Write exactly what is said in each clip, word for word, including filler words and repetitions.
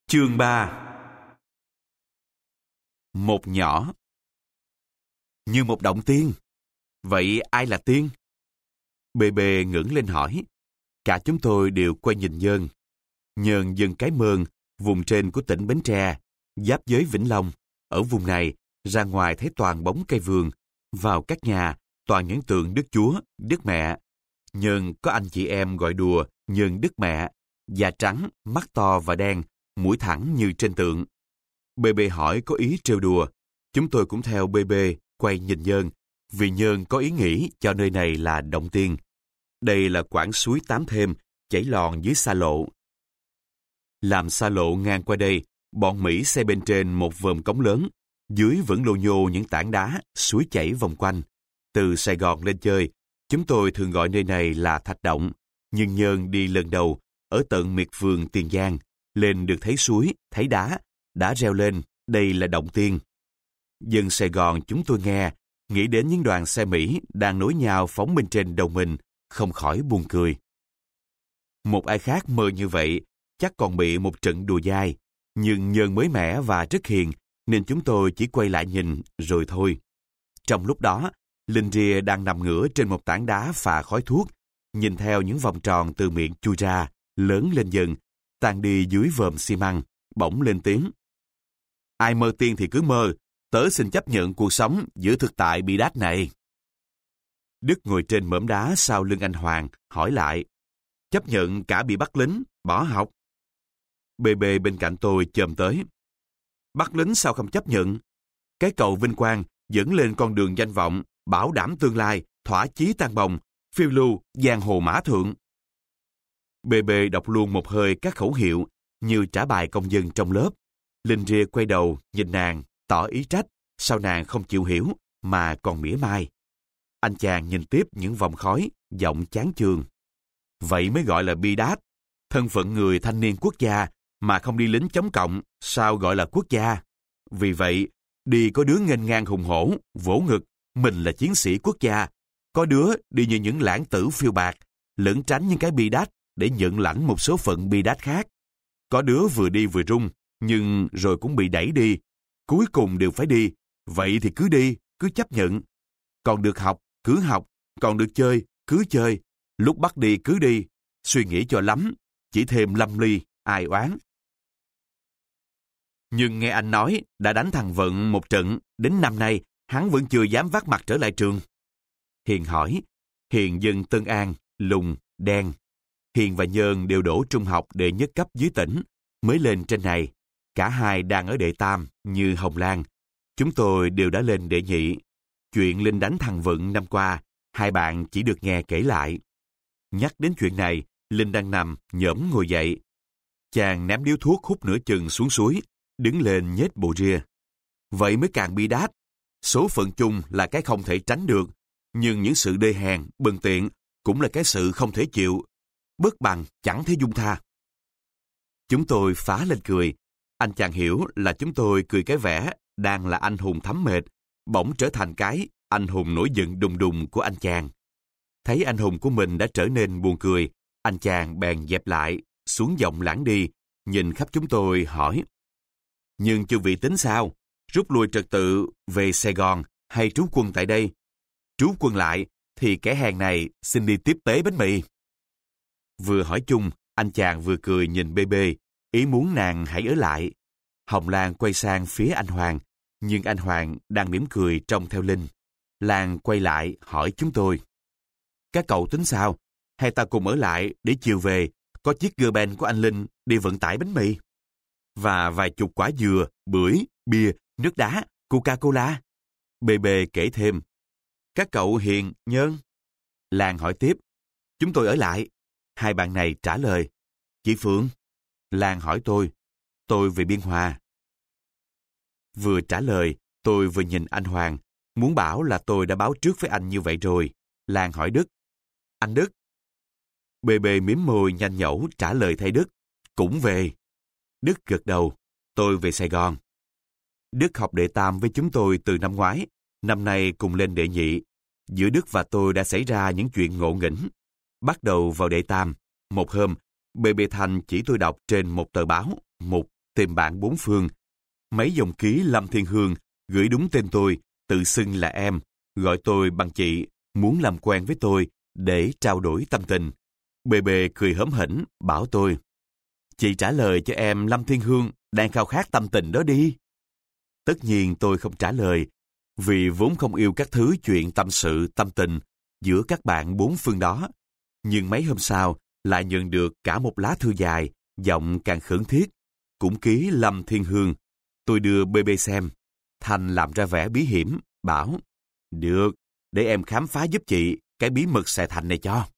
Chương ba. Một nhỏ. Như một động tiên. Vậy ai là tiên? Bê bê ngẩng lên hỏi. Cả chúng tôi đều quay nhìn Nhơn. Nhơn dân Cái Mơn, vùng trên của tỉnh Bến Tre, giáp với Vĩnh Long. Ở vùng này, ra ngoài thấy toàn bóng cây vườn. Vào các nhà, toàn những tượng Đức Chúa, Đức Mẹ. Nhơn có anh chị em gọi đùa Nhơn Đức Mẹ, da trắng, mắt to và đen, mũi thẳng như trên tượng. Bê bê hỏi có ý trêu đùa. Chúng tôi cũng theo bê bê quay nhìn Nhơn, vì Nhơn có ý nghĩ cho nơi này là động tiên. Đây là quãng suối Tám Thêm, chảy lòn dưới xa lộ. Làm xa lộ ngang qua đây, bọn Mỹ xây bên trên một vòm cống lớn, dưới vẫn lô nhô những tảng đá, suối chảy vòng quanh. Từ Sài Gòn lên chơi, chúng tôi thường gọi nơi này là Thạch Động, nhưng Nhơn đi lần đầu, ở tận miệt vườn Tiền Giang, lên được thấy suối, thấy đá, đã reo lên, đây là động tiên. Dân Sài Gòn chúng tôi nghe, nghĩ đến những đoàn xe Mỹ đang nối nhau phóng bên trên đầu mình, không khỏi buồn cười. Một ai khác mơ như vậy, chắc còn bị một trận đùa dai, nhưng Nhơn mới mẻ và rất hiền, nên chúng tôi chỉ quay lại nhìn, rồi thôi. Trong lúc đó, Linh Ria đang nằm ngửa trên một tảng đá phà khói thuốc, nhìn theo những vòng tròn từ miệng chui ra, lớn lên dần, tan đi dưới vòm xi măng, bỗng lên tiếng. Ai mơ tiên thì cứ mơ, tớ xin chấp nhận cuộc sống giữa thực tại bi đát này. Đức ngồi trên mỏm đá sau lưng anh Hoàng, hỏi lại. Chấp nhận cả bị bắt lính, bỏ học. Bê bê bên cạnh tôi chồm tới. Bắt lính sao không chấp nhận? Cái cầu vinh quang dẫn lên con đường danh vọng, bảo đảm tương lai, thỏa chí tan bồng, phiêu lưu, giang hồ mã thượng. Bê bê đọc luôn một hơi các khẩu hiệu như trả bài công dân trong lớp. Linh Ria quay đầu, nhìn nàng, tỏ ý trách, sao nàng không chịu hiểu, mà còn mỉa mai. Anh chàng nhìn tiếp những vòng khói, giọng chán chường. Vậy mới gọi là bi đát. Thân phận người thanh niên quốc gia mà không đi lính chống cộng, sao gọi là quốc gia? Vì vậy, đi có đứa nghênh ngang hùng hổ, vỗ ngực, mình là chiến sĩ quốc gia. Có đứa đi như những lãng tử phiêu bạc, lẩn tránh những cái bi đát để nhận lãnh một số phận bi đát khác. Có đứa vừa đi vừa run, nhưng rồi cũng bị đẩy đi. Cuối cùng đều phải đi, vậy thì cứ đi, cứ chấp nhận. Còn được học, cứ học, còn được chơi, cứ chơi. Lúc bắt đi cứ đi, suy nghĩ cho lắm, chỉ thêm lâm ly, ai oán. Nhưng nghe anh nói đã đánh thằng Vận một trận, đến năm nay hắn vẫn chưa dám vác mặt trở lại trường. Hiền hỏi, Hiền dân Tân An, lùn, đen. Hiền và Nhơn đều đổ trung học đệ nhất cấp dưới tỉnh, mới lên trên này. Cả hai đang ở đệ tam như Hồng Lan. Chúng tôi đều đã lên đệ nhị. Chuyện Linh đánh thằng Vận năm qua, hai bạn chỉ được nghe kể lại. Nhắc đến chuyện này, Linh đang nằm, nhổm ngồi dậy. Chàng ném điếu thuốc hút nửa chừng xuống suối, đứng lên nhếch bộ ria. Vậy mới càng bi đát. Số phận chung là cái không thể tránh được, nhưng những sự đê hèn, bần tiện cũng là cái sự không thể chịu. Bất bằng chẳng thể dung tha. Chúng tôi phá lên cười. Anh chàng hiểu là chúng tôi cười cái vẻ đang là anh hùng thấm mệt, bỗng trở thành cái anh hùng nổi giận đùng đùng của anh chàng. Thấy anh hùng của mình đã trở nên buồn cười, anh chàng bèn dẹp lại, xuống giọng lãng đi, nhìn khắp chúng tôi hỏi. Nhưng chư vị tính sao? Rút lui trật tự về Sài Gòn hay trú quân tại đây? Trú quân lại thì kẻ hèn này xin đi tiếp tế bánh mì. Vừa hỏi chung, anh chàng vừa cười nhìn bê bê, ý muốn nàng hãy ở lại. Hồng Lan quay sang phía anh Hoàng, nhưng anh Hoàng đang mỉm cười trông theo Linh. Lan quay lại hỏi chúng tôi. Các cậu tính sao? Hay ta cùng ở lại để chiều về, có chiếc gơ ben của anh Linh đi vận tải bánh mì? Và vài chục quả dừa, bưởi, bia, nước đá, Coca-Cola. Bê bê kể thêm. Các cậu Hiền, Nhơn? Lan hỏi tiếp. Chúng tôi ở lại. Hai bạn này trả lời. Chị Phượng? Lan hỏi tôi. Tôi về Biên Hòa. Vừa trả lời, tôi vừa nhìn anh Hoàng, muốn bảo là tôi đã báo trước với anh như vậy rồi. Lan hỏi Đức. Anh Đức? Bê bê mím môi nhanh nhẩu trả lời thay Đức. Cũng về. Đức gật đầu. Tôi về Sài Gòn. Đức học đệ tam với chúng tôi từ năm ngoái, năm nay cùng lên đệ nhị. Giữa Đức và tôi đã xảy ra những chuyện ngộ nghĩnh. Bắt đầu vào đệ tam, một hôm, bê bê Thanh chỉ tôi đọc trên một tờ báo, mục tìm bạn bốn phương. Mấy dòng ký Lâm Thiên Hương gửi đúng tên tôi, tự xưng là em, gọi tôi bằng chị, muốn làm quen với tôi để trao đổi tâm tình. bê bê cười hớm hỉnh, bảo tôi, chị trả lời cho em Lâm Thiên Hương đang khao khát tâm tình đó đi. Tất nhiên tôi không trả lời, vì vốn không yêu các thứ chuyện tâm sự, tâm tình giữa các bạn bốn phương đó. Nhưng mấy hôm sau, lại nhận được cả một lá thư dài, giọng càng khẩn thiết, cũng ký Lâm Thiên Hương. Tôi đưa bê bê xem. Thành làm ra vẻ bí hiểm, bảo, được, để em khám phá giúp chị cái bí mật xài Thành này cho.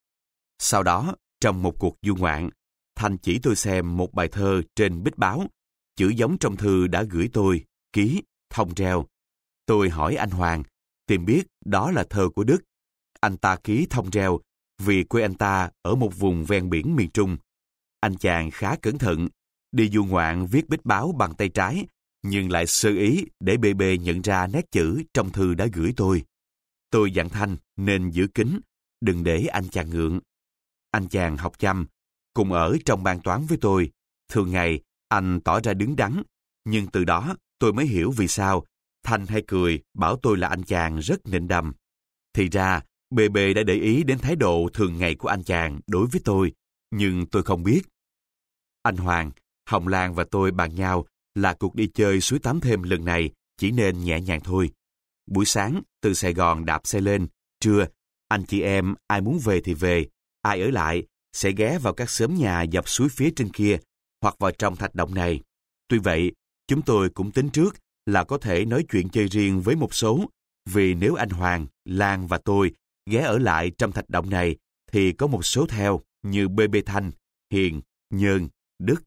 Sau đó, trong một cuộc du ngoạn, Thành chỉ tôi xem một bài thơ trên bích báo, chữ giống trong thư đã gửi tôi, ký, thông treo. Tôi hỏi anh Hoàng, tìm biết đó là thơ của Đức. Anh ta ký thông treo vì quê anh ta ở một vùng ven biển miền Trung. Anh chàng khá cẩn thận, đi du ngoạn viết bích báo bằng tay trái, nhưng lại sơ ý để bê bê nhận ra nét chữ trong thư đã gửi tôi. Tôi dặn Thanh nên giữ kín, đừng để anh chàng ngượng. Anh chàng học chăm, cùng ở trong ban toán với tôi. Thường ngày, anh tỏ ra đứng đắn, nhưng từ đó tôi mới hiểu vì sao Thanh hay cười bảo tôi là anh chàng rất nịnh đầm. Thì ra, bê bê đã để ý đến thái độ thường ngày của anh chàng đối với tôi, nhưng tôi không biết. Anh Hoàng, Hồng Lan và tôi bàn nhau là cuộc đi chơi suối Tám Thêm lần này chỉ nên nhẹ nhàng thôi. Buổi sáng, từ Sài Gòn đạp xe lên, trưa, anh chị em ai muốn về thì về, ai ở lại sẽ ghé vào các xóm nhà dọc suối phía trên kia hoặc vào trong thạch động này. Tuy vậy, chúng tôi cũng tính trước là có thể nói chuyện chơi riêng với một số, vì nếu anh Hoàng, Lan và tôi ghé ở lại trong thạch động này thì có một số theo như bê bê Thanh, Hiền, Nhơn, Đức.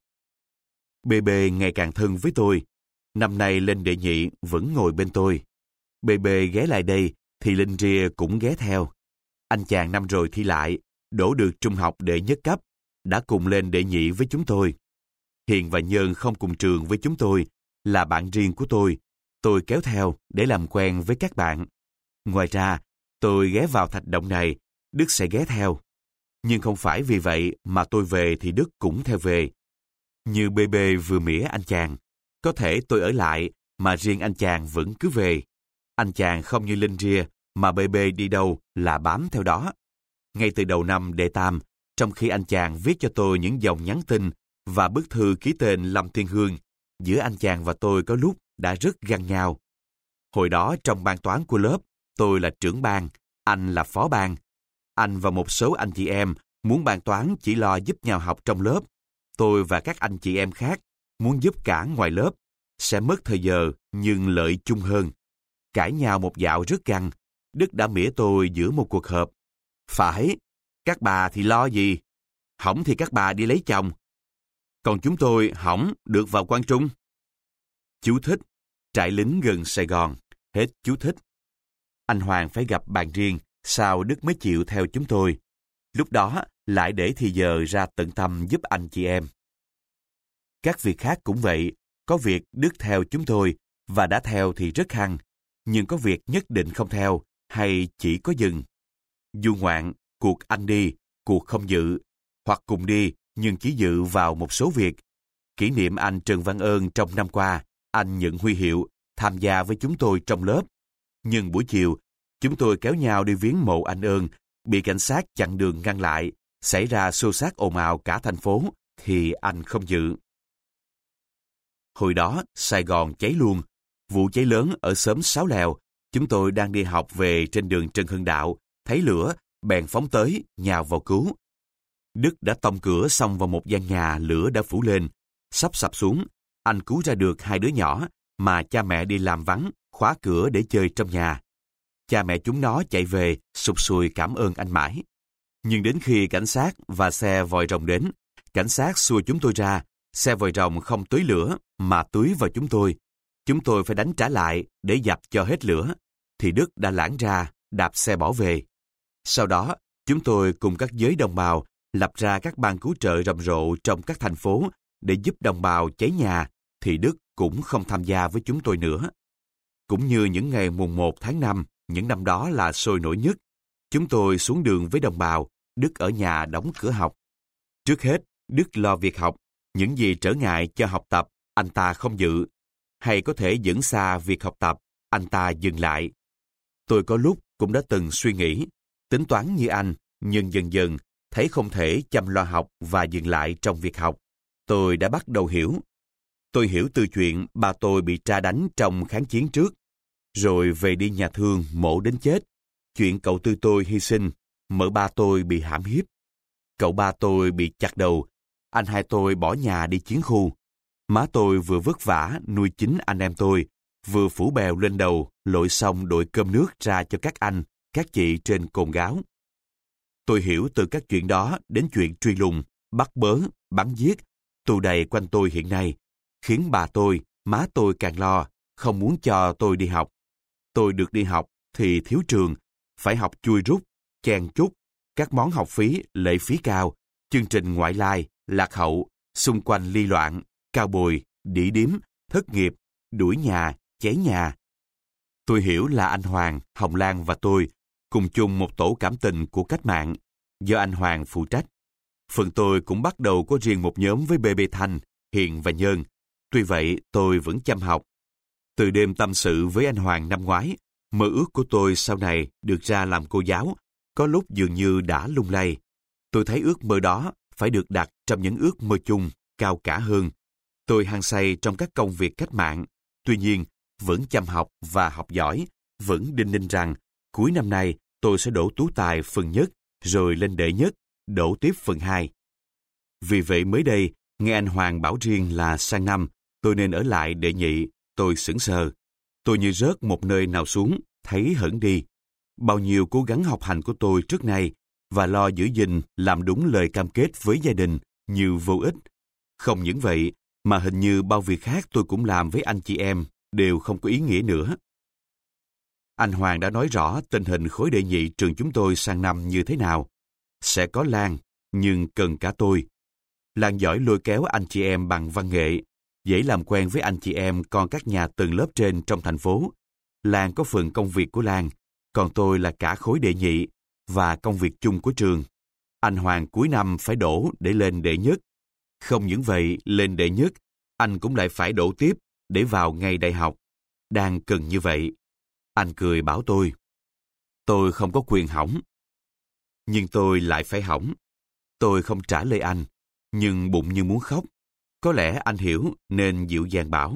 bê bê ngày càng thân với tôi. Năm nay lên đệ nhị vẫn ngồi bên tôi. bê bê ghé lại đây thì Linh Ria cũng ghé theo. Anh chàng năm rồi thi lại, đỗ được trung học đệ nhất cấp, đã cùng lên đệ nhị với chúng tôi. Hiền và Nhơn không cùng trường với chúng tôi, là bạn riêng của tôi. Tôi kéo theo để làm quen với các bạn. Ngoài ra, tôi ghé vào thạch động này, Đức sẽ ghé theo. Nhưng không phải vì vậy mà tôi về thì Đức cũng theo về. Như bê bê vừa mỉa anh chàng, có thể tôi ở lại mà riêng anh chàng vẫn cứ về. Anh chàng không như Linh Ria mà bê bê đi đâu là bám theo đó. Ngay từ đầu năm đệ tam, trong khi anh chàng viết cho tôi những dòng nhắn tin và bức thư ký tên Lâm Thiên Hương, giữa anh chàng và tôi có lúc đã rất găng nhau. Hồi đó trong ban toán của lớp, tôi là trưởng ban, anh là phó ban. Anh và một số anh chị em muốn ban toán chỉ lo giúp nhau học trong lớp. Tôi và các anh chị em khác muốn giúp cả ngoài lớp, sẽ mất thời giờ nhưng lợi chung hơn. Cãi nhau một dạo rất găng, Đức đã mỉa tôi giữa một cuộc họp. Phải, các bà thì lo gì? Hỏng thì các bà đi lấy chồng. Còn chúng tôi hỏng được vào quan trung. Chú thích, trại lính gần Sài Gòn, hết chú thích. Anh Hoàng phải gặp bạn riêng, sao Đức mới chịu theo chúng tôi. Lúc đó lại để thì giờ ra tận tâm giúp anh chị em. Các việc khác cũng vậy, có việc Đức theo chúng tôi, và đã theo thì rất hăng, nhưng có việc nhất định không theo, hay chỉ có dừng. Du ngoạn, cuộc anh đi, cuộc không dự, hoặc cùng đi nhưng chỉ dự vào một số việc. Kỷ niệm anh Trần Văn Ơn trong năm qua, anh nhận huy hiệu, tham gia với chúng tôi trong lớp. Nhưng buổi chiều, chúng tôi kéo nhau đi viếng mộ anh Ơn, bị cảnh sát chặn đường ngăn lại, xảy ra xô xát ồn ào cả thành phố, thì anh không dự. Hồi đó, Sài Gòn cháy luôn. Vụ cháy lớn ở xóm Sáu Lèo, chúng tôi đang đi học về trên đường Trần Hưng Đạo, thấy lửa, bèn phóng tới, nhào vào cứu. Đức đã tông cửa xông vào một gian nhà, lửa đã phủ lên. Sắp sập xuống, anh cứu ra được hai đứa nhỏ mà cha mẹ đi làm vắng, khóa cửa để chơi trong nhà. Cha mẹ chúng nó chạy về, sụt sùi cảm ơn anh mãi. Nhưng đến khi cảnh sát và xe vòi rồng đến, cảnh sát xua chúng tôi ra, xe vòi rồng không tưới lửa mà tưới vào chúng tôi. Chúng tôi phải đánh trả lại để dập cho hết lửa, thì Đức đã lãng ra, đạp xe bỏ về. Sau đó, chúng tôi cùng các giới đồng bào lập ra các ban cứu trợ rầm rộ trong các thành phố để giúp đồng bào cháy nhà, thì Đức cũng không tham gia với chúng tôi nữa. Cũng như những ngày mùng một tháng năm, những năm đó là sôi nổi nhất, chúng tôi xuống đường với đồng bào, Đức ở nhà đóng cửa học. Trước hết, Đức lo việc học, Những gì trở ngại cho học tập, anh ta không dự. Hay có thể dẫn xa việc học tập, anh ta dừng lại. Tôi có lúc cũng đã từng suy nghĩ, tính toán như anh, nhưng dần dần thấy không thể chăm lo học và dừng lại trong việc học. Tôi đã bắt đầu hiểu. Tôi hiểu từ chuyện ba tôi bị tra đánh trong kháng chiến trước, rồi về đi nhà thương mổ đến chết. Chuyện cậu tư tôi hy sinh, mợ ba tôi bị hãm hiếp. Cậu ba tôi bị chặt đầu, anh hai tôi bỏ nhà đi chiến khu. Má tôi vừa vất vả nuôi chính anh em tôi, vừa phủ bèo lên đầu, lội xong đội cơm nước ra cho các anh, các chị trên cồn gáo. Tôi hiểu từ các chuyện đó đến chuyện truy lùng, bắt bớ, bắn giết, tù đầy quanh tôi hiện nay, khiến bà tôi, má tôi càng lo, không muốn cho tôi đi học. Tôi được đi học thì thiếu trường, phải học chui rút, chen chúc, các món học phí, lệ phí cao, chương trình ngoại lai, lạc hậu, xung quanh ly loạn, cao bồi, đĩ điếm, thất nghiệp, đuổi nhà, cháy nhà. Tôi hiểu là anh Hoàng, Hồng Lan và tôi cùng chung một tổ cảm tình của cách mạng, do anh Hoàng phụ trách. Phần tôi cũng bắt đầu có riêng một nhóm với bê bê Thanh, Hiền và Nhơn. Tuy vậy, tôi vẫn chăm học. Từ đêm tâm sự với anh Hoàng năm ngoái, mơ ước của tôi sau này được ra làm cô giáo, có lúc dường như đã lung lay. Tôi thấy ước mơ đó phải được đặt trong những ước mơ chung, cao cả hơn. Tôi hăng say trong các công việc cách mạng, tuy nhiên vẫn chăm học và học giỏi, vẫn đinh ninh rằng cuối năm nay tôi sẽ đỗ tú tài phần nhất, rồi lên đệ nhất, đỗ tiếp phần hai. Vì vậy mới đây, nghe anh Hoàng bảo riêng là sang năm tôi nên ở lại đệ nhị, tôi sững sờ. Tôi như rớt một nơi nào xuống, thấy hẳn đi. Bao nhiêu cố gắng học hành của tôi trước nay và lo giữ gìn làm đúng lời cam kết với gia đình như vô ích. Không những vậy, mà hình như bao việc khác tôi cũng làm với anh chị em đều không có ý nghĩa nữa. Anh Hoàng đã nói rõ tình hình khối đệ nhị trường chúng tôi sang năm như thế nào. Sẽ có Lan, nhưng cần cả tôi. Lan giỏi lôi kéo anh chị em bằng văn nghệ, dễ làm quen với anh chị em con các nhà từng lớp trên trong thành phố. Lan có phần công việc của Lan, còn tôi là cả khối đệ nhị và công việc chung của trường. Anh Hoàng cuối năm phải đỗ để lên đệ nhất. Không những vậy, lên đệ nhất, anh cũng lại phải đỗ tiếp để vào ngay đại học. Đang cần như vậy. Anh cười bảo tôi, tôi không có quyền hỏng. Nhưng tôi lại phải hỏng. Tôi không trả lời anh, nhưng bụng như muốn khóc. Có lẽ anh hiểu nên dịu dàng bảo.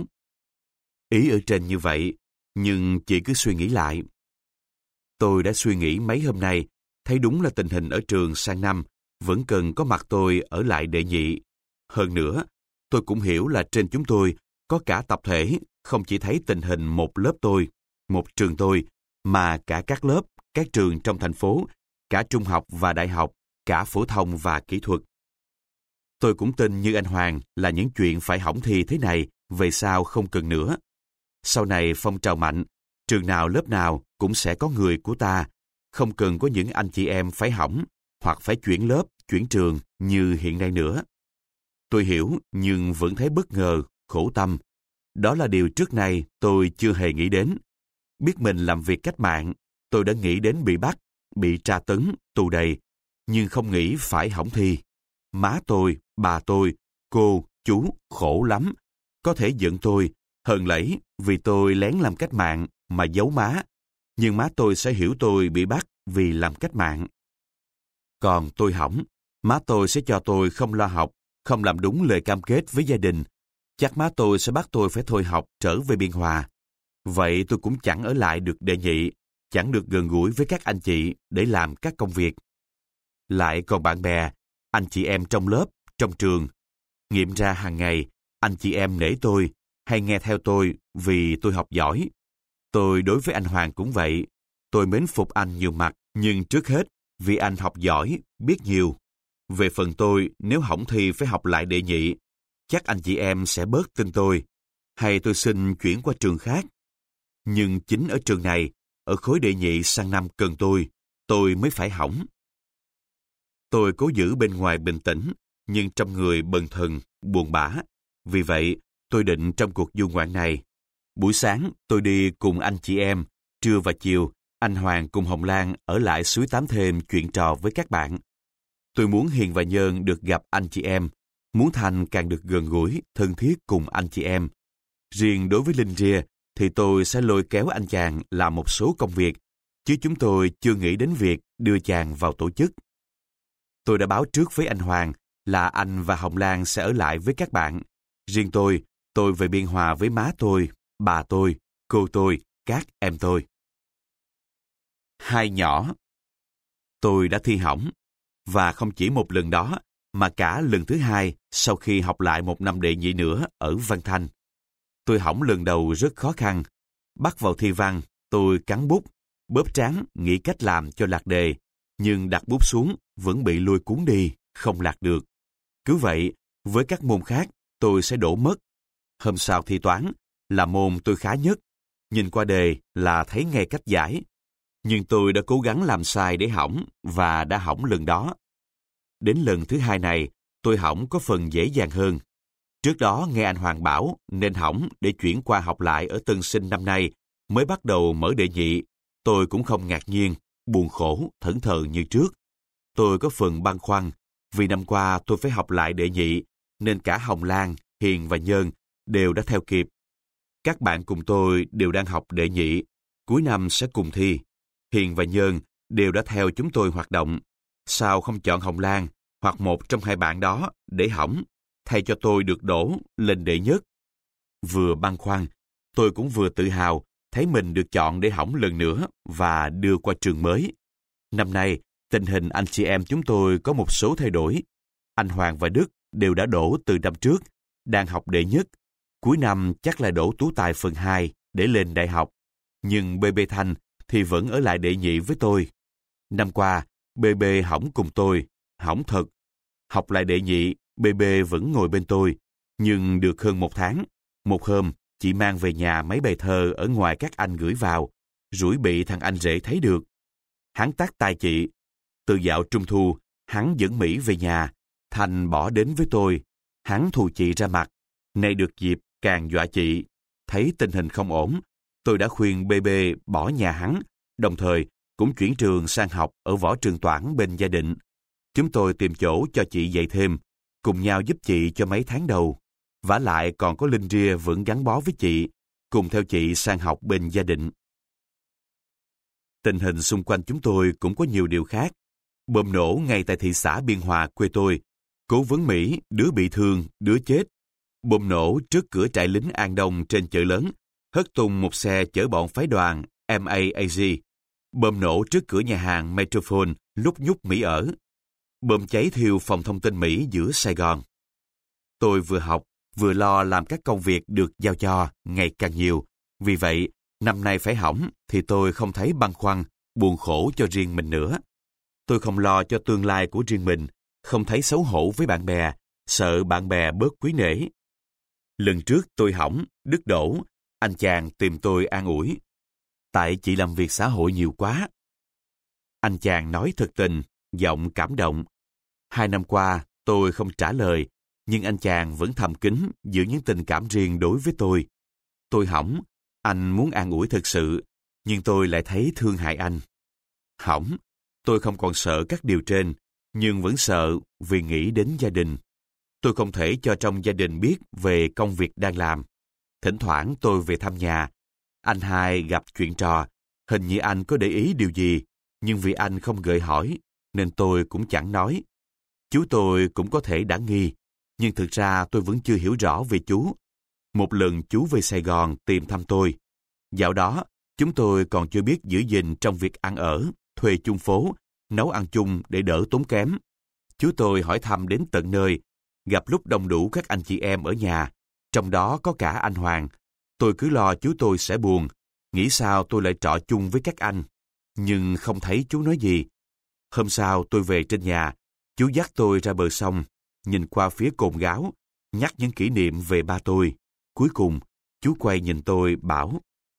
Ý ở trên như vậy, nhưng chị cứ suy nghĩ lại. Tôi đã suy nghĩ mấy hôm nay, thấy đúng là tình hình ở trường sang năm vẫn cần có mặt tôi ở lại đệ nhị. Hơn nữa, tôi cũng hiểu là trên chúng tôi có cả tập thể, không chỉ thấy tình hình một lớp tôi, một trường tôi, mà cả các lớp, các trường trong thành phố, cả trung học và đại học, cả phổ thông và kỹ thuật. Tôi cũng tin như anh Hoàng là những chuyện phải hỏng thi thế này, về sau không cần nữa. Sau này phong trào mạnh, trường nào lớp nào cũng sẽ có người của ta, không cần có những anh chị em phải hỏng, hoặc phải chuyển lớp, chuyển trường như hiện nay nữa. Tôi hiểu nhưng vẫn thấy bất ngờ, khổ tâm. Đó là điều trước nay tôi chưa hề nghĩ đến. Biết mình làm việc cách mạng, tôi đã nghĩ đến bị bắt, bị tra tấn, tù đầy, nhưng không nghĩ phải hỏng thi. Má tôi, bà tôi, cô, chú khổ lắm. Có thể giận tôi, hờn lẫy vì tôi lén làm cách mạng mà giấu má. Nhưng má tôi sẽ hiểu tôi bị bắt vì làm cách mạng. Còn tôi hỏng, má tôi sẽ cho tôi không lo học, không làm đúng lời cam kết với gia đình. Chắc má tôi sẽ bắt tôi phải thôi học trở về Biên Hòa. Vậy tôi cũng chẳng ở lại được đệ nhị, chẳng được gần gũi với các anh chị để làm các công việc. Lại còn bạn bè, anh chị em trong lớp, trong trường. Nghiệm ra hàng ngày, anh chị em nể tôi, hay nghe theo tôi vì tôi học giỏi. Tôi đối với anh Hoàng cũng vậy. Tôi mến phục anh nhiều mặt, nhưng trước hết vì anh học giỏi, biết nhiều. Về phần tôi, nếu hỏng thi phải học lại đệ nhị, chắc anh chị em sẽ bớt tin tôi, hay tôi xin chuyển qua trường khác. Nhưng chính ở trường này, ở khối đệ nhị sang năm cần tôi, tôi mới phải hỏng. Tôi cố giữ bên ngoài bình tĩnh, nhưng trong người bần thần, buồn bã. Vì vậy, tôi định trong cuộc du ngoạn này. Buổi sáng, tôi đi cùng anh chị em. Trưa và chiều, anh Hoàng cùng Hồng Lan ở lại suối tám thêm chuyện trò với các bạn. Tôi muốn Hiền và Nhơn được gặp anh chị em. muốn Thành càng được gần gũi, thân thiết cùng anh chị em. Riêng đối với Linh Ria, thì tôi sẽ lôi kéo anh chàng làm một số công việc, chứ chúng tôi chưa nghĩ đến việc đưa chàng vào tổ chức. Tôi đã báo trước với anh Hoàng là anh và Hồng Lan sẽ ở lại với các bạn. Riêng tôi, tôi về Biên Hòa với má tôi, bà tôi, cô tôi, các em tôi. Hai nhỏ. Tôi đã thi hỏng, và không chỉ một lần đó, mà cả lần thứ hai sau khi học lại một năm đệ nhị nữa ở Văn Thanh. Tôi hỏng lần đầu rất khó khăn. Bắt vào thi văn, tôi cắn bút, bóp trán nghĩ cách làm cho lạc đề, nhưng đặt bút xuống vẫn bị lôi cuốn đi, không lạc được. Cứ vậy, với các môn khác, tôi sẽ đổ mất. Hôm sau thi toán, là môn tôi khá nhất. Nhìn qua đề là thấy ngay cách giải. Nhưng tôi đã cố gắng làm sai để hỏng, và đã hỏng lần đó. Đến lần thứ hai này, tôi hỏng có phần dễ dàng hơn. Trước đó nghe anh Hoàng bảo nên hỏng để chuyển qua học lại ở Tân Sinh năm nay, mới bắt đầu mở đệ nhị. Tôi cũng không ngạc nhiên, buồn khổ, thẫn thờ như trước. Tôi có phần băn khoăn, vì năm qua tôi phải học lại đệ nhị, nên cả Hồng Lan, Hiền và Nhân đều đã theo kịp. Các bạn cùng tôi đều đang học đệ nhị, cuối năm sẽ cùng thi. Hiền và Nhân đều đã theo chúng tôi hoạt động. Sao không chọn Hồng Lan hoặc một trong hai bạn đó để hỏng, thay cho tôi được đổ lên đệ nhất? Vừa băn khoăn, tôi cũng vừa tự hào thấy mình được chọn để hỏng lần nữa và đưa qua trường mới. Năm nay, tình hình anh chị em chúng tôi có một số thay đổi. Anh Hoàng và Đức đều đã đổ từ năm trước, đang học đệ nhất. Cuối năm chắc là đổ tú tài phần hai để lên đại học. Nhưng bê bê Thanh thì vẫn ở lại đệ nhị với tôi. Năm qua, bê bê hỏng cùng tôi, hỏng thật. Học lại đệ nhị, bê bê vẫn ngồi bên tôi, nhưng được hơn một tháng. Một hôm, chị mang về nhà mấy bài thơ ở ngoài các anh gửi vào, rủi bị thằng anh rể thấy được. Hắn tát tai chị. Từ dạo Trung Thu, hắn dẫn Mỹ về nhà, Thành bỏ đến với tôi. Hắn thù chị ra mặt, nay được dịp càng dọa chị. Thấy tình hình không ổn, tôi đã khuyên bê bê bỏ nhà hắn, đồng thời cũng chuyển trường sang học ở Võ Trường Toản bên Gia Định. Chúng tôi tìm chỗ cho chị dạy thêm, cùng nhau giúp chị cho mấy tháng đầu. Vả lại còn có Linh Ria vẫn gắn bó với chị, cùng theo chị sang học bên Gia Định. Tình hình xung quanh chúng tôi cũng có nhiều điều khác. Bom nổ ngay tại thị xã Biên Hòa quê tôi. Cố vấn Mỹ, đứa bị thương, đứa chết. Bom nổ trước cửa trại lính An Đông trên chợ lớn, hất tung một xe chở bọn phái đoàn em a a giê. Bom nổ trước cửa nhà hàng Metropole lúc nhúc Mỹ ở. Bom cháy thiêu phòng thông tin Mỹ giữa Sài Gòn. Tôi vừa học, vừa lo làm các công việc được giao cho ngày càng nhiều. Vì vậy, năm nay phải hỏng thì tôi không thấy băn khoăn, buồn khổ cho riêng mình nữa. Tôi không lo cho tương lai của riêng mình, không thấy xấu hổ với bạn bè, sợ bạn bè bớt quý nể. Lần trước tôi hỏng, Đức đổ, anh chàng tìm tôi an ủi. Tại chị làm việc xã hội nhiều quá. Anh chàng nói thật tình, giọng cảm động. Hai năm qua, tôi không trả lời, nhưng anh chàng vẫn thầm kín giữ những tình cảm riêng đối với tôi. Tôi hỏng, anh muốn an ủi thật sự, nhưng tôi lại thấy thương hại anh. Hỏng, tôi không còn sợ các điều trên, nhưng vẫn sợ vì nghĩ đến gia đình. Tôi không thể cho trong gia đình biết về công việc đang làm. Thỉnh thoảng tôi về thăm nhà. Anh hai gặp chuyện trò, hình như anh có để ý điều gì, nhưng vì anh không gợi hỏi, nên tôi cũng chẳng nói. Chú tôi cũng có thể đã nghi, nhưng thực ra tôi vẫn chưa hiểu rõ về chú. Một lần chú về Sài Gòn tìm thăm tôi. Dạo đó, chúng tôi còn chưa biết giữ gìn trong việc ăn ở, thuê chung phố, nấu ăn chung để đỡ tốn kém. Chú tôi hỏi thăm đến tận nơi, gặp lúc đông đủ các anh chị em ở nhà, trong đó có cả anh Hoàng. Tôi cứ lo chú tôi sẽ buồn, nghĩ sao tôi lại trọ chung với các anh. Nhưng không thấy chú nói gì. Hôm sau tôi về trên nhà, chú dắt tôi ra bờ sông, nhìn qua phía cồn gáo, nhắc những kỷ niệm về ba tôi. Cuối cùng, chú quay nhìn tôi bảo: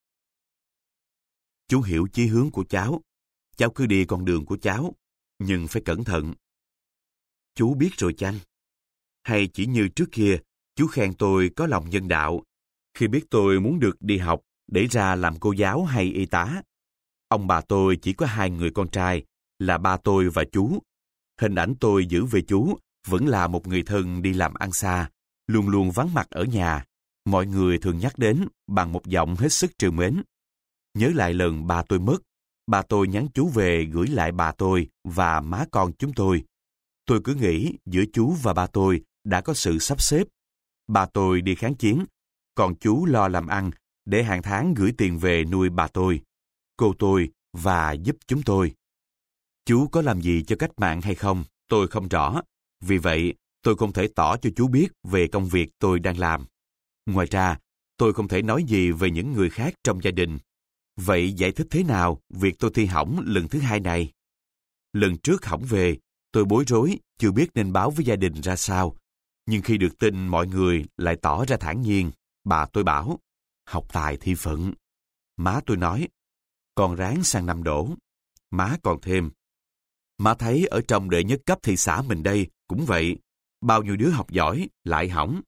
Chú hiểu chí hướng của cháu. Cháu cứ đi con đường của cháu, nhưng phải cẩn thận. Chú biết rồi chăng? Hay chỉ như trước kia, chú khen tôi có lòng nhân đạo, khi biết tôi muốn được đi học để ra làm cô giáo hay y tá. Ông bà tôi chỉ có hai người con trai, là ba tôi và chú. Hình ảnh tôi giữ về chú vẫn là một người thân đi làm ăn xa, luôn luôn vắng mặt ở nhà. Mọi người thường nhắc đến bằng một giọng hết sức trìu mến. Nhớ lại lần ba tôi mất, ba tôi nhắn chú về gửi lại bà tôi và má con chúng tôi. Tôi cứ nghĩ giữa chú và ba tôi đã có sự sắp xếp. Ba tôi đi kháng chiến, còn chú lo làm ăn để hàng tháng gửi tiền về nuôi bà tôi, cô tôi và giúp chúng tôi. Chú có làm gì cho cách mạng hay không, tôi không rõ. Vì vậy, tôi không thể tỏ cho chú biết về công việc tôi đang làm. Ngoài ra, tôi không thể nói gì về những người khác trong gia đình. Vậy giải thích thế nào việc tôi thi hỏng lần thứ hai này? Lần trước hỏng về, tôi bối rối, chưa biết nên báo với gia đình ra sao. Nhưng khi được tin mọi người lại tỏ ra thản nhiên, bà tôi bảo, học tài thi phận. Má tôi nói, con ráng sang năm đổ. Má còn thêm, má thấy ở trong đệ nhất cấp thị xã mình đây cũng vậy, bao nhiêu đứa học giỏi lại hỏng.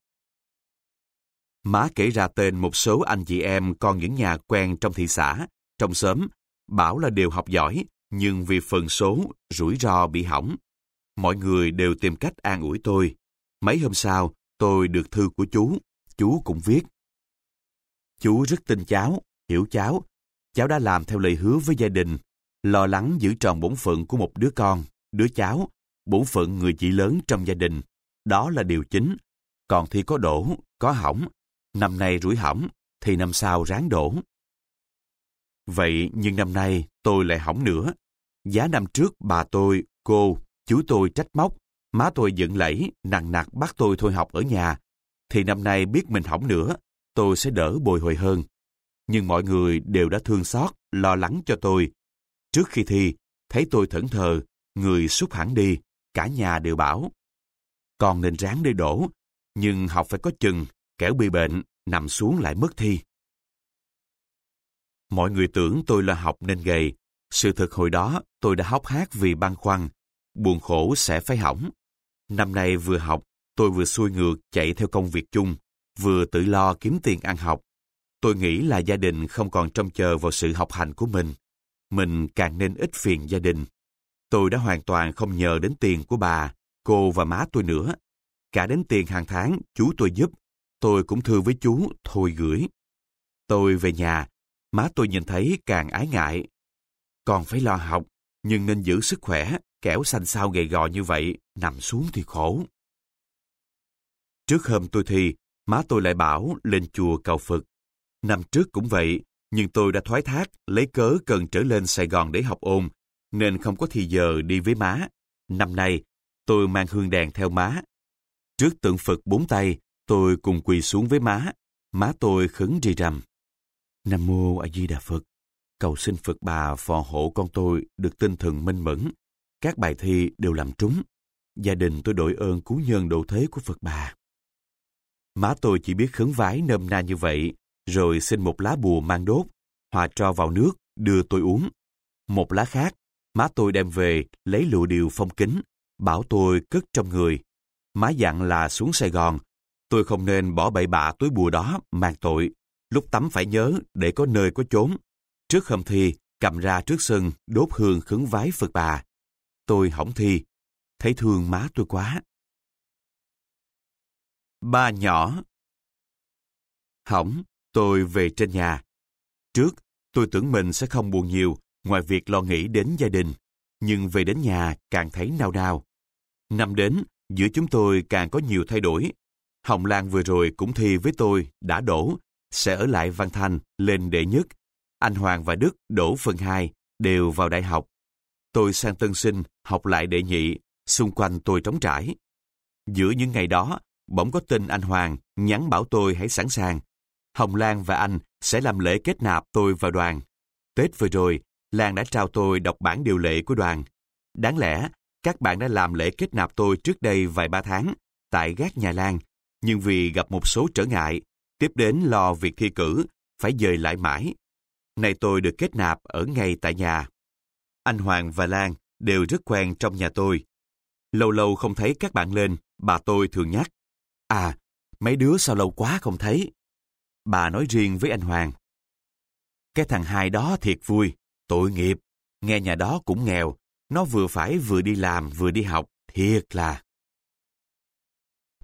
Má kể ra tên một số anh chị em con những nhà quen trong thị xã, trong xóm, bảo là đều học giỏi, nhưng vì phần số, rủi ro bị hỏng. Mọi người đều tìm cách an ủi tôi. Mấy hôm sau, tôi được thư của chú, chú cũng viết. Chú rất tin cháu, hiểu cháu. Cháu đã làm theo lời hứa với gia đình, lo lắng giữ tròn bổn phận của một đứa con, đứa cháu, bổn phận người chị lớn trong gia đình. Đó là điều chính. Còn thi có đổ, có hỏng. Năm nay rủi hỏng, thì năm sau ráng đổ. Vậy nhưng năm nay tôi lại hỏng nữa. Giá năm trước bà tôi, cô, chú tôi trách móc, má tôi giận lẫy, nằng nặc bắt tôi thôi học ở nhà. Thì năm nay biết mình hỏng nữa, tôi sẽ đỡ bồi hồi hơn. Nhưng mọi người đều đã thương xót, lo lắng cho tôi. Trước khi thi, thấy tôi thẫn thờ, người sút hẳn đi, cả nhà đều bảo. Con nên ráng để đổ, nhưng học phải có chừng, kẻo bị bệnh, nằm xuống lại mất thi. Mọi người tưởng tôi là học nên gầy. Sự thực hồi đó tôi đã hốc hác vì băn khoăn, buồn khổ sẽ phải hỏng. Năm nay vừa học, tôi vừa xuôi ngược chạy theo công việc chung, vừa tự lo kiếm tiền ăn học. Tôi nghĩ là gia đình không còn trông chờ vào sự học hành của mình. Mình càng nên ít phiền gia đình. Tôi đã hoàn toàn không nhờ đến tiền của bà, cô và má tôi nữa. Cả đến tiền hàng tháng chú tôi giúp, tôi cũng thưa với chú thôi gửi. Tôi về nhà, má tôi nhìn thấy càng ái ngại. Còn phải lo học, nhưng nên giữ sức khỏe, kẻo xanh xao gầy gò như vậy, nằm xuống thì khổ. Trước hôm tôi thi, má tôi lại bảo lên chùa cầu Phật. Năm trước cũng vậy, nhưng tôi đã thoái thác, lấy cớ cần trở lên Sài Gòn để học ôn, nên không có thì giờ đi với má. Năm nay, tôi mang hương đèn theo má. Trước tượng Phật bốn tay, tôi cùng quỳ xuống với má. Má tôi khấn rì rầm. Nam mô A Di Đà Phật. Cầu xin Phật bà phò hộ con tôi được tinh thần minh mẫn. Các bài thi đều làm trúng. Gia đình tôi đội ơn cứu nhân độ thế của Phật bà. Má tôi chỉ biết khấn vái nôm na như vậy, rồi xin một lá bùa mang đốt, hòa tro vào nước, đưa tôi uống. Một lá khác, má tôi đem về lấy lụa điều phong kín, bảo tôi cất trong người. Má dặn là xuống Sài Gòn, tôi không nên bỏ bậy bạ túi bùa đó mang tội. Lúc tắm phải nhớ để có nơi có chốn. Trước hôm thi, cầm ra trước sân đốt hương khấn vái Phật bà. Tôi hỏng thi, thấy thương má tôi quá. Ba nhỏ. Hỏng, tôi về trên nhà. Trước, tôi tưởng mình sẽ không buồn nhiều, ngoài việc lo nghĩ đến gia đình. Nhưng về đến nhà càng thấy nao nao. Năm đến, giữa chúng tôi càng có nhiều thay đổi. Hồng Lan vừa rồi cũng thi với tôi, đã đổ, sẽ ở lại Văn Thanh, lên đệ nhất. Anh Hoàng và Đức đổ phần hai, đều vào đại học. Tôi sang Tân Sinh, học lại đệ nhị, xung quanh tôi trống trải. Giữa những ngày đó, bỗng có tin anh Hoàng nhắn bảo tôi hãy sẵn sàng. Hồng Lan và anh sẽ làm lễ kết nạp tôi vào đoàn. Tết vừa rồi, Lan đã trao tôi đọc bản điều lệ của đoàn. Đáng lẽ, các bạn đã làm lễ kết nạp tôi trước đây vài ba tháng, tại gác nhà Lan, nhưng vì gặp một số trở ngại, tiếp đến lo việc thi cử, phải dời lại mãi. Nay tôi được kết nạp ở ngay tại nhà. Anh Hoàng và Lan đều rất quen trong nhà tôi. Lâu lâu không thấy các bạn lên, bà tôi thường nhắc. À, mấy đứa sao lâu quá không thấy. Bà nói riêng với anh Hoàng. Cái thằng hai đó thiệt vui, tội nghiệp. Nghe nhà đó cũng nghèo, nó vừa phải vừa đi làm vừa đi học, thiệt là.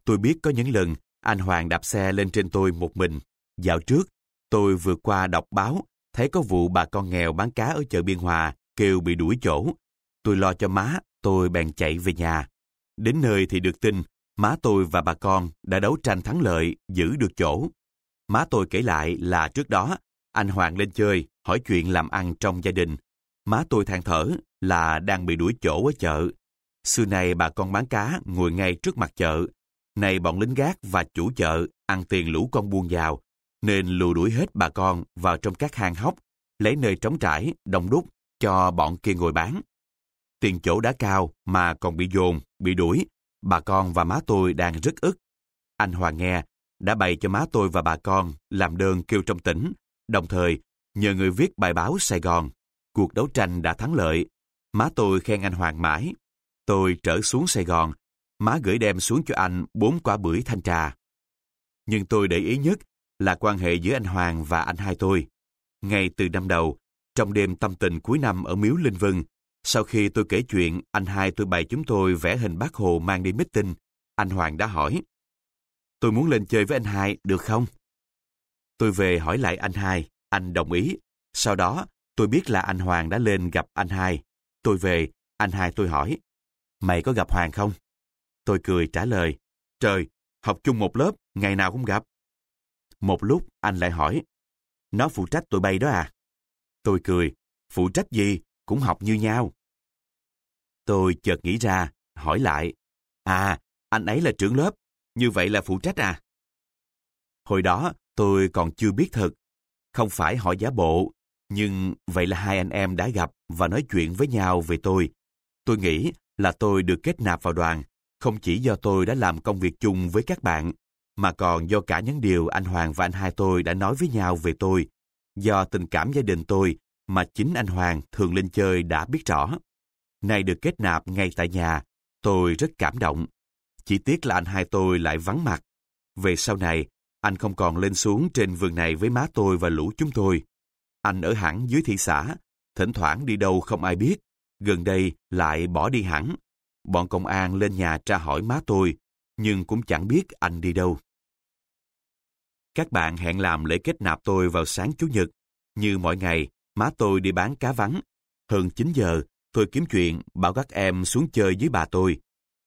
Tôi biết có những lần anh Hoàng đạp xe lên trên tôi một mình. Dạo trước, tôi vừa qua đọc báo, thấy có vụ bà con nghèo bán cá ở chợ Biên Hòa kêu bị đuổi chỗ. Tôi lo cho má, tôi bèn chạy về nhà. Đến nơi thì được tin, má tôi và bà con đã đấu tranh thắng lợi, giữ được chỗ. Má tôi kể lại là trước đó, anh Hoàng lên chơi, hỏi chuyện làm ăn trong gia đình. Má tôi than thở là đang bị đuổi chỗ ở chợ. Xưa nay bà con bán cá ngồi ngay trước mặt chợ. Này bọn lính gác và chủ chợ ăn tiền lũ con buôn vào, nên lùa đuổi hết bà con vào trong các hang hốc, lấy nơi trống trải, đông đúc cho bọn kia ngồi bán. Tiền chỗ đã cao mà còn bị dồn, bị đuổi, bà con và má tôi đang rất ức. Anh Hoàng nghe, đã bày cho má tôi và bà con làm đơn kêu trong tỉnh, đồng thời nhờ người viết bài báo Sài Gòn. Cuộc đấu tranh đã thắng lợi. Má tôi khen anh Hoàng mãi. Tôi trở xuống Sài Gòn, má gửi đem xuống cho anh bốn quả bưởi thanh trà. Nhưng tôi để ý nhất là quan hệ giữa anh Hoàng và anh hai tôi. Ngay từ năm đầu, trong đêm tâm tình cuối năm ở miếu Linh Vân, sau khi tôi kể chuyện anh hai tôi bày chúng tôi vẽ hình Bác Hồ mang đi meeting, anh Hoàng đã hỏi: tôi muốn lên chơi với anh hai, được không? Tôi về hỏi lại anh hai, anh đồng ý. Sau đó, tôi biết là anh Hoàng đã lên gặp anh hai. Tôi về, anh hai tôi hỏi: mày có gặp Hoàng không? Tôi cười trả lời: trời, học chung một lớp, ngày nào cũng gặp. Một lúc, anh lại hỏi: nó phụ trách tụi bay đó à? Tôi cười: phụ trách gì, cũng học như nhau. Tôi chợt nghĩ ra, hỏi lại: à, anh ấy là trưởng lớp, như vậy là phụ trách à? Hồi đó, tôi còn chưa biết thật. Không phải hỏi giả bộ, nhưng vậy là hai anh em đã gặp và nói chuyện với nhau về tôi. Tôi nghĩ là tôi được kết nạp vào đoàn, không chỉ do tôi đã làm công việc chung với các bạn, mà còn do cả những điều anh Hoàng và anh hai tôi đã nói với nhau về tôi. Do tình cảm gia đình tôi mà chính anh Hoàng thường lên chơi đã biết rõ. Nay được kết nạp ngay tại nhà, tôi rất cảm động. Chỉ tiếc là anh hai tôi lại vắng mặt. Về sau này, anh không còn lên xuống trên vườn này với má tôi và lũ chúng tôi. Anh ở hẳn dưới thị xã, thỉnh thoảng đi đâu không ai biết. Gần đây lại bỏ đi hẳn. Bọn công an lên nhà tra hỏi má tôi, nhưng cũng chẳng biết anh đi đâu. Các bạn hẹn làm lễ kết nạp tôi vào sáng Chủ nhật. Như mọi ngày, má tôi đi bán cá vắng. Hơn chín giờ, tôi kiếm chuyện bảo các em xuống chơi với bà tôi.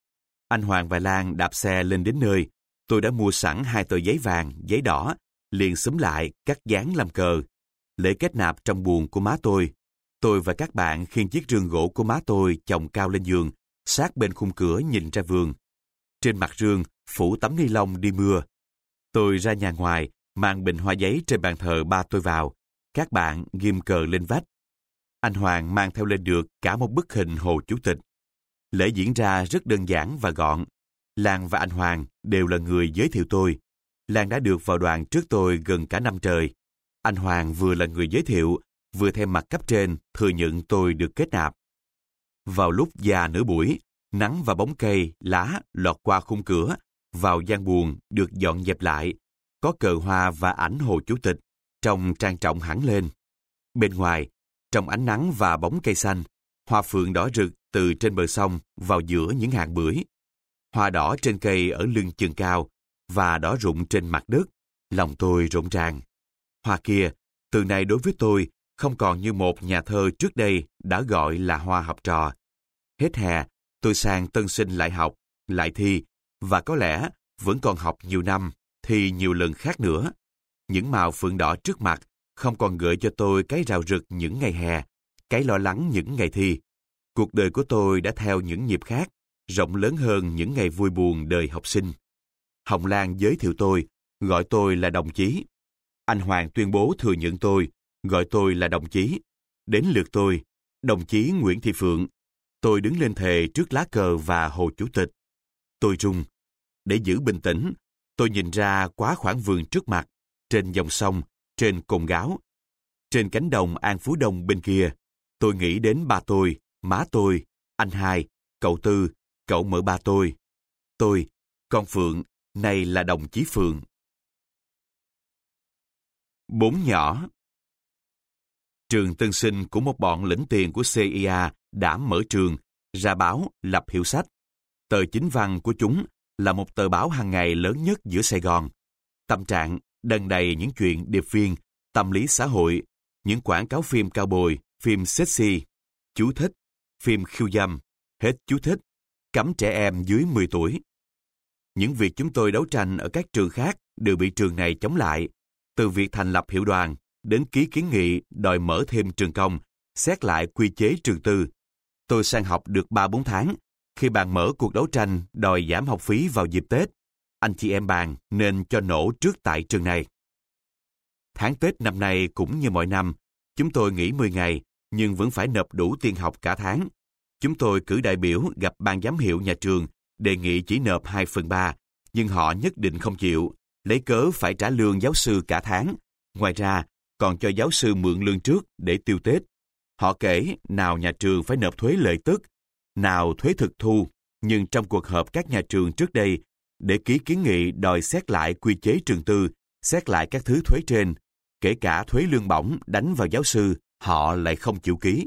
Anh Hoàng và Lan đạp xe lên đến nơi. Tôi đã mua sẵn hai tờ giấy vàng, giấy đỏ, liền xúm lại cắt dán làm cờ. Lễ kết nạp trong buồng của má tôi. Tôi và các bạn khiêng chiếc rương gỗ của má tôi chồng cao lên giường, sát bên khung cửa nhìn ra vườn. Trên mặt rương phủ tấm ni lông đi mưa. Tôi ra nhà ngoài, mang bình hoa giấy trên bàn thờ ba tôi vào. Các bạn ghim cờ lên vách. Anh Hoàng mang theo lên được cả một bức hình Hồ Chủ tịch. Lễ diễn ra rất đơn giản và gọn. Lan và anh Hoàng đều là người giới thiệu tôi. Lan đã được vào đoàn trước tôi gần cả năm trời. Anh Hoàng vừa là người giới thiệu, vừa thay mặt cấp trên thừa nhận tôi được kết nạp. Vào lúc già nửa buổi, nắng và bóng cây, lá lọt qua khung cửa, vào gian buồng được dọn dẹp lại. Có cờ hoa và ảnh Hồ Chủ tịch, trông trang trọng hẳn lên. Bên ngoài, trong ánh nắng và bóng cây xanh, hoa phượng đỏ rực từ trên bờ sông vào giữa những hạt bưởi. Hoa đỏ trên cây ở lưng chừng cao và đỏ rụng trên mặt đất, lòng tôi rộn ràng. Hoa kia, từ nay đối với tôi, không còn như một nhà thơ trước đây đã gọi là hoa học trò. Hết hè, tôi sang tân sinh lại học, lại thi, và có lẽ vẫn còn học nhiều năm, thi nhiều lần khác nữa. Những màu phượng đỏ trước mặt không còn gợi cho tôi cái rào rực những ngày hè, cái lo lắng những ngày thi. Cuộc đời của tôi đã theo những nhịp khác, rộng lớn hơn những ngày vui buồn đời học sinh. Hồng Lan giới thiệu tôi, gọi tôi là đồng chí. Anh Hoàng tuyên bố thừa nhận tôi, gọi tôi là đồng chí. Đến lượt tôi, đồng chí Nguyễn Thị Phượng. Tôi đứng lên thề trước lá cờ và Hồ Chủ tịch. Tôi run. Để giữ bình tĩnh, tôi nhìn ra quá khoảng vườn trước mặt, trên dòng sông, trên cồn gáo. Trên cánh đồng An Phú Đông bên kia, tôi nghĩ đến ba tôi, má tôi, anh hai, cậu Tư, cậu mợ ba tôi. Tôi, con Phượng, nay là đồng chí Phượng. Bốn nhỏ. Trường tân sinh của một bọn lĩnh tiền của xê i a đã mở trường, ra báo, lập hiệu sách. Tờ chính văn của chúng là một tờ báo hàng ngày lớn nhất giữa Sài Gòn. Tâm trạng đăng đầy những chuyện điệp viên, tâm lý xã hội, những quảng cáo phim cao bồi, phim sexy, chú thích, phim khiêu dâm, hết chú thích, cấm trẻ em dưới mười tuổi. Những việc chúng tôi đấu tranh ở các trường khác đều bị trường này chống lại, từ việc thành lập hiệu đoàn đến ký kiến nghị đòi mở thêm trường công, xét lại quy chế trường tư. Tôi sang học được ba bốn tháng, khi bàn mở cuộc đấu tranh đòi giảm học phí vào dịp Tết, anh chị em bàn nên cho nổ trước tại trường này. Tháng Tết năm nay cũng như mọi năm, chúng tôi nghỉ mười ngày, nhưng vẫn phải nộp đủ tiền học cả tháng. Chúng tôi cử đại biểu gặp ban giám hiệu nhà trường, đề nghị chỉ nộp hai phần ba, nhưng họ nhất định không chịu, lấy cớ phải trả lương giáo sư cả tháng. Ngoài ra, còn cho giáo sư mượn lương trước để tiêu Tết. Họ kể nào nhà trường phải nộp thuế lợi tức, nào thuế thực thu, nhưng trong cuộc họp các nhà trường trước đây, để ký kiến nghị đòi xét lại quy chế trường tư, xét lại các thứ thuế trên, kể cả thuế lương bổng đánh vào giáo sư, họ lại không chịu ký.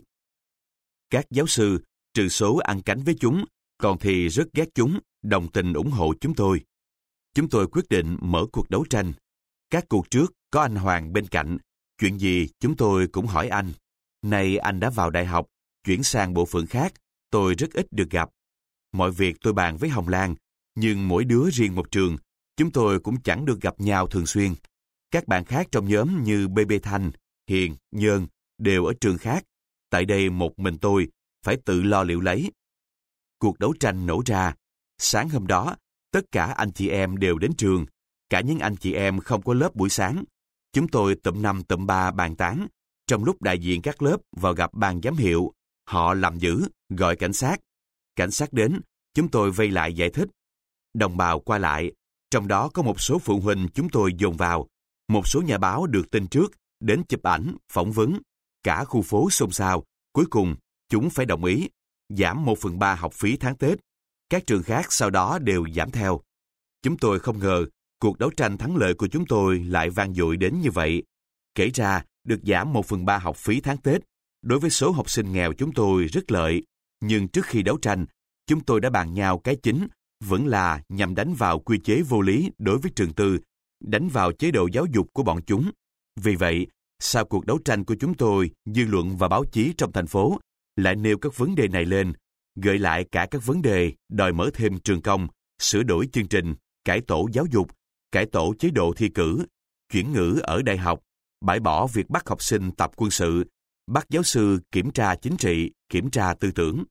Các giáo sư, trừ số ăn cánh với chúng, còn thì rất ghét chúng, đồng tình ủng hộ chúng tôi. Chúng tôi quyết định mở cuộc đấu tranh. Các cuộc trước có anh Hoàng bên cạnh, chuyện gì chúng tôi cũng hỏi anh. Nay anh đã vào đại học, chuyển sang bộ phận khác, tôi rất ít được gặp. Mọi việc tôi bàn với Hồng Lan, nhưng mỗi đứa riêng một trường, chúng tôi cũng chẳng được gặp nhau thường xuyên. Các bạn khác trong nhóm như bê bê Thanh, Hiền, Nhơn đều ở trường khác. Tại đây một mình tôi phải tự lo liệu lấy. Cuộc đấu tranh nổ ra. Sáng hôm đó, tất cả anh chị em đều đến trường, cả những anh chị em không có lớp buổi sáng. Chúng tôi tụm năm tụm ba bàn tán. Trong lúc đại diện các lớp vào gặp ban giám hiệu, họ làm dữ, gọi cảnh sát. Cảnh sát đến, chúng tôi vây lại giải thích. Đồng bào qua lại, trong đó có một số phụ huynh chúng tôi dồn vào. Một số nhà báo được tin trước, đến chụp ảnh, phỏng vấn. Cả khu phố xôn xao, cuối cùng chúng phải đồng ý, giảm một phần ba học phí tháng Tết. Các trường khác sau đó đều giảm theo. Chúng tôi không ngờ, cuộc đấu tranh thắng lợi của chúng tôi lại vang dội đến như vậy. Kể ra, được giảm một phần ba học phí tháng Tết, đối với số học sinh nghèo chúng tôi rất lợi. Nhưng trước khi đấu tranh, chúng tôi đã bàn nhau cái chính, vẫn là nhằm đánh vào quy chế vô lý đối với trường tư, đánh vào chế độ giáo dục của bọn chúng. Vì vậy, sau cuộc đấu tranh của chúng tôi, dư luận và báo chí trong thành phố lại nêu các vấn đề này lên, gợi lại cả các vấn đề đòi mở thêm trường công, sửa đổi chương trình, cải tổ giáo dục, cải tổ chế độ thi cử, chuyển ngữ ở đại học, bãi bỏ việc bắt học sinh tập quân sự, bắt giáo sư kiểm tra chính trị, kiểm tra tư tưởng.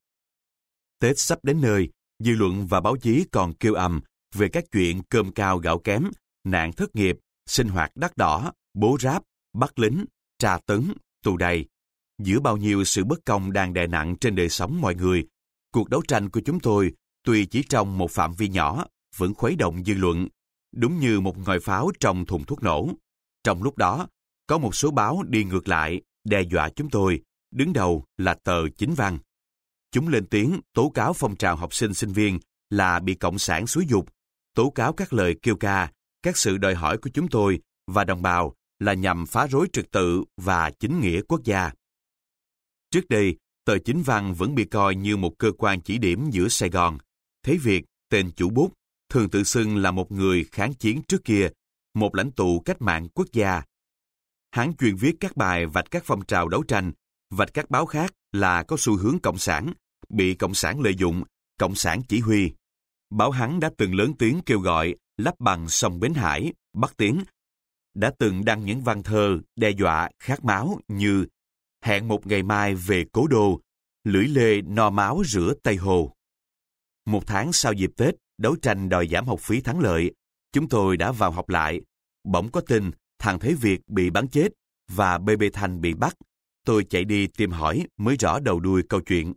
Tết sắp đến nơi, dư luận và báo chí còn kêu ầm về các chuyện cơm cao gạo kém, nạn thất nghiệp, sinh hoạt đắt đỏ, bố ráp, bắt lính, tra tấn, tù đầy. Giữa bao nhiêu sự bất công đang đè nặng trên đời sống mọi người, cuộc đấu tranh của chúng tôi, tuy chỉ trong một phạm vi nhỏ, vẫn khuấy động dư luận, đúng như một ngòi pháo trong thùng thuốc nổ. Trong lúc đó, có một số báo đi ngược lại, đe dọa chúng tôi, đứng đầu là tờ Chính Văn. Chúng lên tiếng tố cáo phong trào học sinh sinh viên là bị cộng sản xúi giục, tố cáo các lời kêu ca, các sự đòi hỏi của chúng tôi và đồng bào là nhằm phá rối trật tự và chính nghĩa quốc gia. Trước đây, tờ Chính Văn vẫn bị coi như một cơ quan chỉ điểm giữa Sài Gòn. Thế Việt, tên chủ bút, thường tự xưng là một người kháng chiến trước kia, một lãnh tụ cách mạng quốc gia. Hắn chuyên viết các bài vạch các phong trào đấu tranh, vạch các báo khác là có xu hướng cộng sản, bị cộng sản lợi dụng, cộng sản chỉ huy. Báo hắn đã từng lớn tiếng kêu gọi lấp bằng sông Bến Hải, Bắc Tiến, đã từng đăng những văn thơ đe dọa khát máu như hẹn một ngày mai về cố đô, lưỡi lê no máu rửa Tây Hồ. Một tháng sau dịp Tết, đấu tranh đòi giảm học phí thắng lợi, chúng tôi đã vào học lại. Bỗng có tin thằng Thế Việt bị bắn chết và bê bê Thanh bị bắt. Tôi chạy đi tìm hỏi mới rõ đầu đuôi câu chuyện.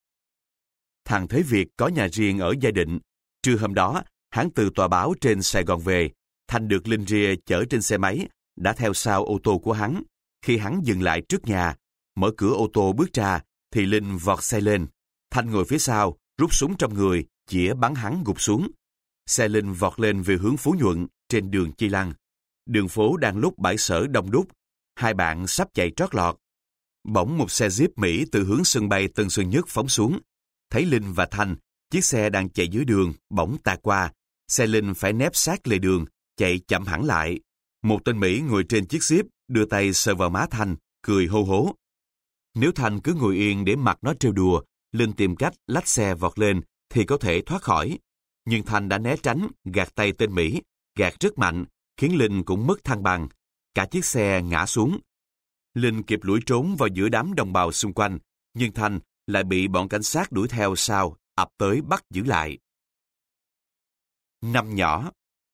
Thằng Thế Việt có nhà riêng ở Gia Định. Trưa hôm đó, hắn từ tòa báo trên Sài Gòn về. Thanh được Linh Ria chở trên xe máy, đã theo sau ô tô của hắn. Khi hắn dừng lại trước nhà, mở cửa ô tô bước ra, thì Linh vọt xe lên. Thanh ngồi phía sau, rút súng trong người, chĩa bắn hắn gục xuống. Xe Linh vọt lên về hướng Phú Nhuận, trên đường Chi Lăng. Đường phố đang lúc bãi sở đông đúc. Hai bạn sắp chạy trót lọt. Bỗng một xe Jeep Mỹ từ hướng sân bay Tân Sơn Nhất phóng xuống. Thấy Linh và Thanh, chiếc xe đang chạy dưới đường, bỗng tạt qua, xe Linh phải nép sát lề đường, chạy chậm hẳn lại. Một tên Mỹ ngồi trên chiếc xíp đưa tay sờ vào má Thanh, cười hô hố. Nếu Thanh cứ ngồi yên để mặc nó trêu đùa, Linh tìm cách lách xe vọt lên thì có thể thoát khỏi. Nhưng Thanh đã né tránh, gạt tay tên Mỹ, gạt rất mạnh, khiến Linh cũng mất thăng bằng. Cả chiếc xe ngã xuống. Linh kịp lủi trốn vào giữa đám đồng bào xung quanh, nhưng Thanh lại bị bọn cảnh sát đuổi theo sau, ập tới bắt giữ lại. Năm nhỏ.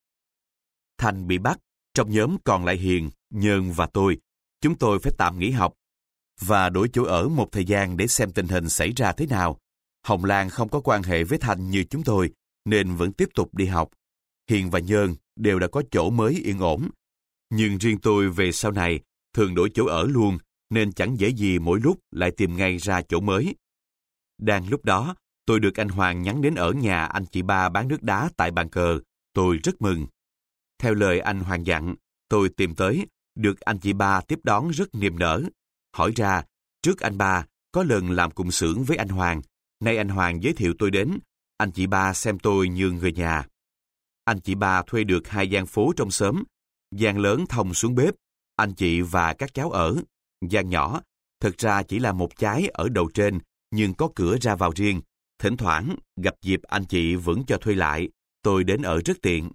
Thanh bị bắt, trong nhóm còn lại Hiền, Nhơn và tôi. Chúng tôi phải tạm nghỉ học và đổi chỗ ở một thời gian để xem tình hình xảy ra thế nào. Hồng Lan không có quan hệ với Thanh như chúng tôi, nên vẫn tiếp tục đi học. Hiền và Nhơn đều đã có chỗ mới yên ổn. Nhưng riêng tôi về sau này thường đổi chỗ ở luôn, nên chẳng dễ gì mỗi lúc lại tìm ngay ra chỗ mới. Đang lúc đó, tôi được anh Hoàng nhắn đến ở nhà anh chị ba bán nước đá tại bàn cờ. Tôi rất mừng. Theo lời anh Hoàng dặn, tôi tìm tới, được anh chị ba tiếp đón rất niềm nở. Hỏi ra, trước anh ba, có lần làm cùng xưởng với anh Hoàng. Nay anh Hoàng giới thiệu tôi đến, anh chị ba xem tôi như người nhà. Anh chị ba thuê được hai gian phố trong xóm. Gian lớn thông xuống bếp, anh chị và các cháu ở. Gian nhỏ, thực ra chỉ là một chái ở đầu trên, nhưng có cửa ra vào riêng. Thỉnh thoảng, gặp dịp anh chị vẫn cho thuê lại, tôi đến ở rất tiện.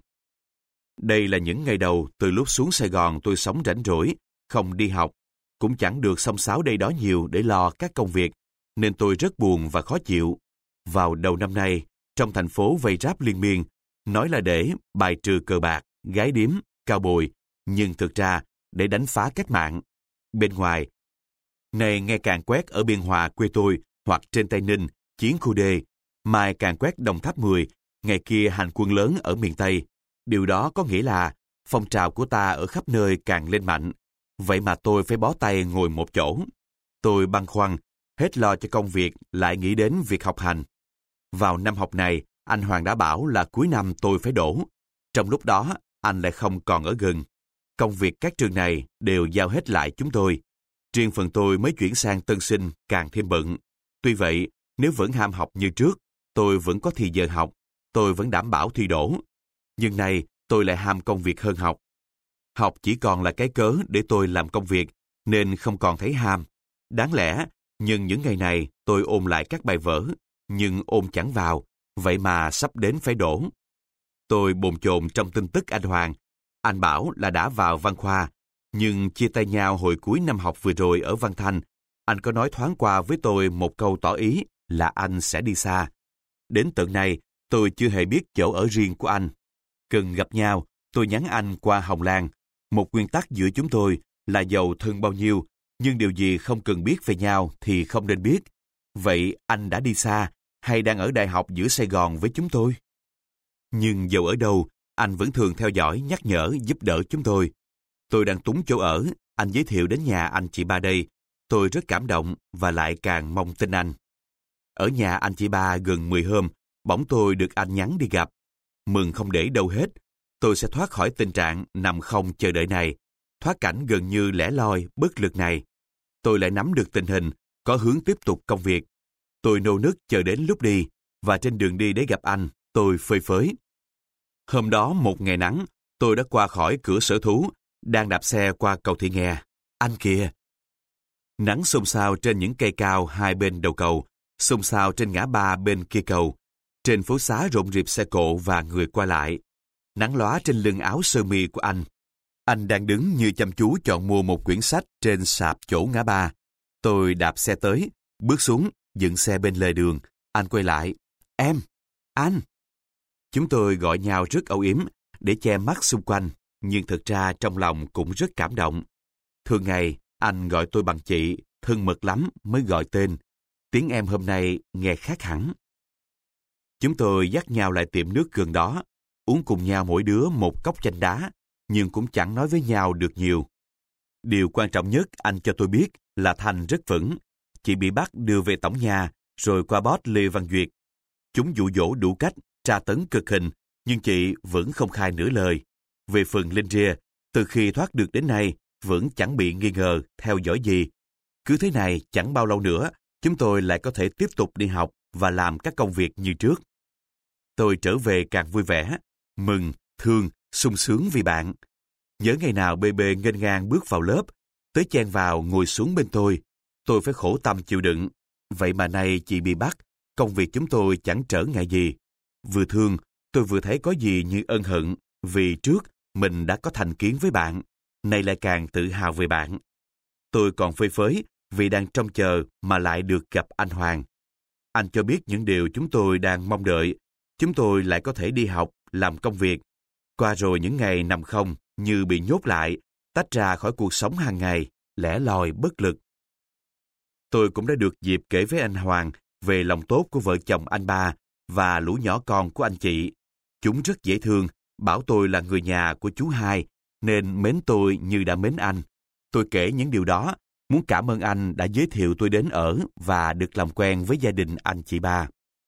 Đây là những ngày đầu từ lúc xuống Sài Gòn tôi sống rảnh rỗi, không đi học, cũng chẳng được xông xáo đây đó nhiều để lo các công việc, nên tôi rất buồn và khó chịu. Vào đầu năm nay, trong thành phố vây ráp liên miên, nói là để bài trừ cờ bạc, gái điếm, cao bồi, nhưng thực ra để đánh phá cách mạng. Bên ngoài, này ngày càng quét ở Biên Hòa quê tôi, hoặc trên Tây Ninh, Chiến khu D, mai càng quét Đồng Tháp mười, ngày kia hành quân lớn ở miền Tây. Điều đó có nghĩa là phong trào của ta ở khắp nơi càng lên mạnh. Vậy mà tôi phải bó tay ngồi một chỗ. Tôi băn khoăn, hết lo cho công việc lại nghĩ đến việc học hành. Vào năm học này, anh Hoàng đã bảo là cuối năm tôi phải đỗ. Trong lúc đó, anh lại không còn ở gần. Công việc các trường này đều giao hết lại chúng tôi. Riêng phần tôi mới chuyển sang tân sinh càng thêm bận. Tuy vậy, nếu vẫn ham học như trước, tôi vẫn có thì giờ học, tôi vẫn đảm bảo thi đỗ. Nhưng nay, tôi lại ham công việc hơn học. Học chỉ còn là cái cớ để tôi làm công việc, nên không còn thấy ham. Đáng lẽ, nhưng những ngày này tôi ôn lại các bài vở, nhưng ôn chẳng vào, vậy mà sắp đến phải đỗ. Tôi bồn chồn trong tin tức anh Hoàng. Anh bảo là đã vào văn khoa, nhưng chia tay nhau hồi cuối năm học vừa rồi ở Văn Thanh. Anh có nói thoáng qua với tôi một câu tỏ ý là anh sẽ đi xa. Đến tận này, tôi chưa hề biết chỗ ở riêng của anh. Cần gặp nhau, tôi nhắn anh qua Hồng Lan. Một nguyên tắc giữa chúng tôi là giàu thân bao nhiêu, nhưng điều gì không cần biết về nhau thì không nên biết. Vậy anh đã đi xa, hay đang ở đại học giữa Sài Gòn với chúng tôi? Nhưng dầu ở đâu, anh vẫn thường theo dõi, nhắc nhở, giúp đỡ chúng tôi. Tôi đang túng chỗ ở, anh giới thiệu đến nhà anh chị ba đây. Tôi rất cảm động và lại càng mong tin anh. Ở nhà anh chị ba gần mười hôm, bỗng tôi được anh nhắn đi gặp. Mừng không để đâu hết. Tôi sẽ thoát khỏi tình trạng nằm không chờ đợi này, thoát cảnh gần như lẻ loi, bất lực này. Tôi lại nắm được tình hình, có hướng tiếp tục công việc. Tôi nô nức chờ đến lúc đi, và trên đường đi để gặp anh, tôi phơi phới. Hôm đó một ngày nắng, tôi đã qua khỏi cửa sở thú, đang đạp xe qua cầu Thị Nghè. Anh kìa! Nắng xôn xao trên những cây cao hai bên đầu cầu, xôn xao trên ngã ba bên kia cầu. Trên phố xá rộn rịp xe cộ và người qua lại. Nắng lóa trên lưng áo sơ mi của anh. Anh đang đứng như chăm chú chọn mua một quyển sách trên sạp chỗ ngã ba. Tôi đạp xe tới, bước xuống, dựng xe bên lề đường. Anh quay lại. Em! Anh! Chúng tôi gọi nhau rất âu yếm để che mắt xung quanh, nhưng thực ra trong lòng cũng rất cảm động. Thường ngày, anh gọi tôi bằng chị, thân mật lắm mới gọi tên. Tiếng em hôm nay nghe khác hẳn. Chúng tôi dắt nhau lại tiệm nước gần đó, uống cùng nhau mỗi đứa một cốc chanh đá, nhưng cũng chẳng nói với nhau được nhiều. Điều quan trọng nhất anh cho tôi biết là Thanh rất vững. Chị bị bắt đưa về tổng nhà, rồi qua boss Lê Văn Duyệt. Chúng dụ dỗ đủ cách, tra tấn cực hình, nhưng chị vẫn không khai nửa lời. Về phần Linh Ria, từ khi thoát được đến nay, vẫn chẳng bị nghi ngờ, theo dõi gì. Cứ thế này, chẳng bao lâu nữa, chúng tôi lại có thể tiếp tục đi học và làm các công việc như trước. Tôi trở về càng vui vẻ. mừng, thương, sung sướng vì bạn. Nhớ ngày nào bê bê nghênh ngang bước vào lớp, tới chen vào ngồi xuống bên tôi. Tôi phải khổ tâm chịu đựng. Vậy mà nay chị bị bắt, công việc chúng tôi chẳng trở ngại gì. Vừa thương, tôi vừa thấy có gì như ân hận, vì trước mình đã có thành kiến với bạn, nay lại càng tự hào về bạn. Tôi còn phơi phới vì đang trông chờ mà lại được gặp anh Hoàng. Anh cho biết những điều chúng tôi đang mong đợi, chúng tôi lại có thể đi học, làm công việc. Qua rồi những ngày nằm không, như bị nhốt lại, tách ra khỏi cuộc sống hàng ngày, lẻ loi bất lực. Tôi cũng đã được dịp kể với anh Hoàng về lòng tốt của vợ chồng anh ba và lũ nhỏ con của anh chị. Chúng rất dễ thương, bảo tôi là người nhà của chú hai, nên mến tôi như đã mến anh. Tôi kể những điều đó, muốn cảm ơn anh đã giới thiệu tôi đến ở và được làm quen với gia đình anh chị ba.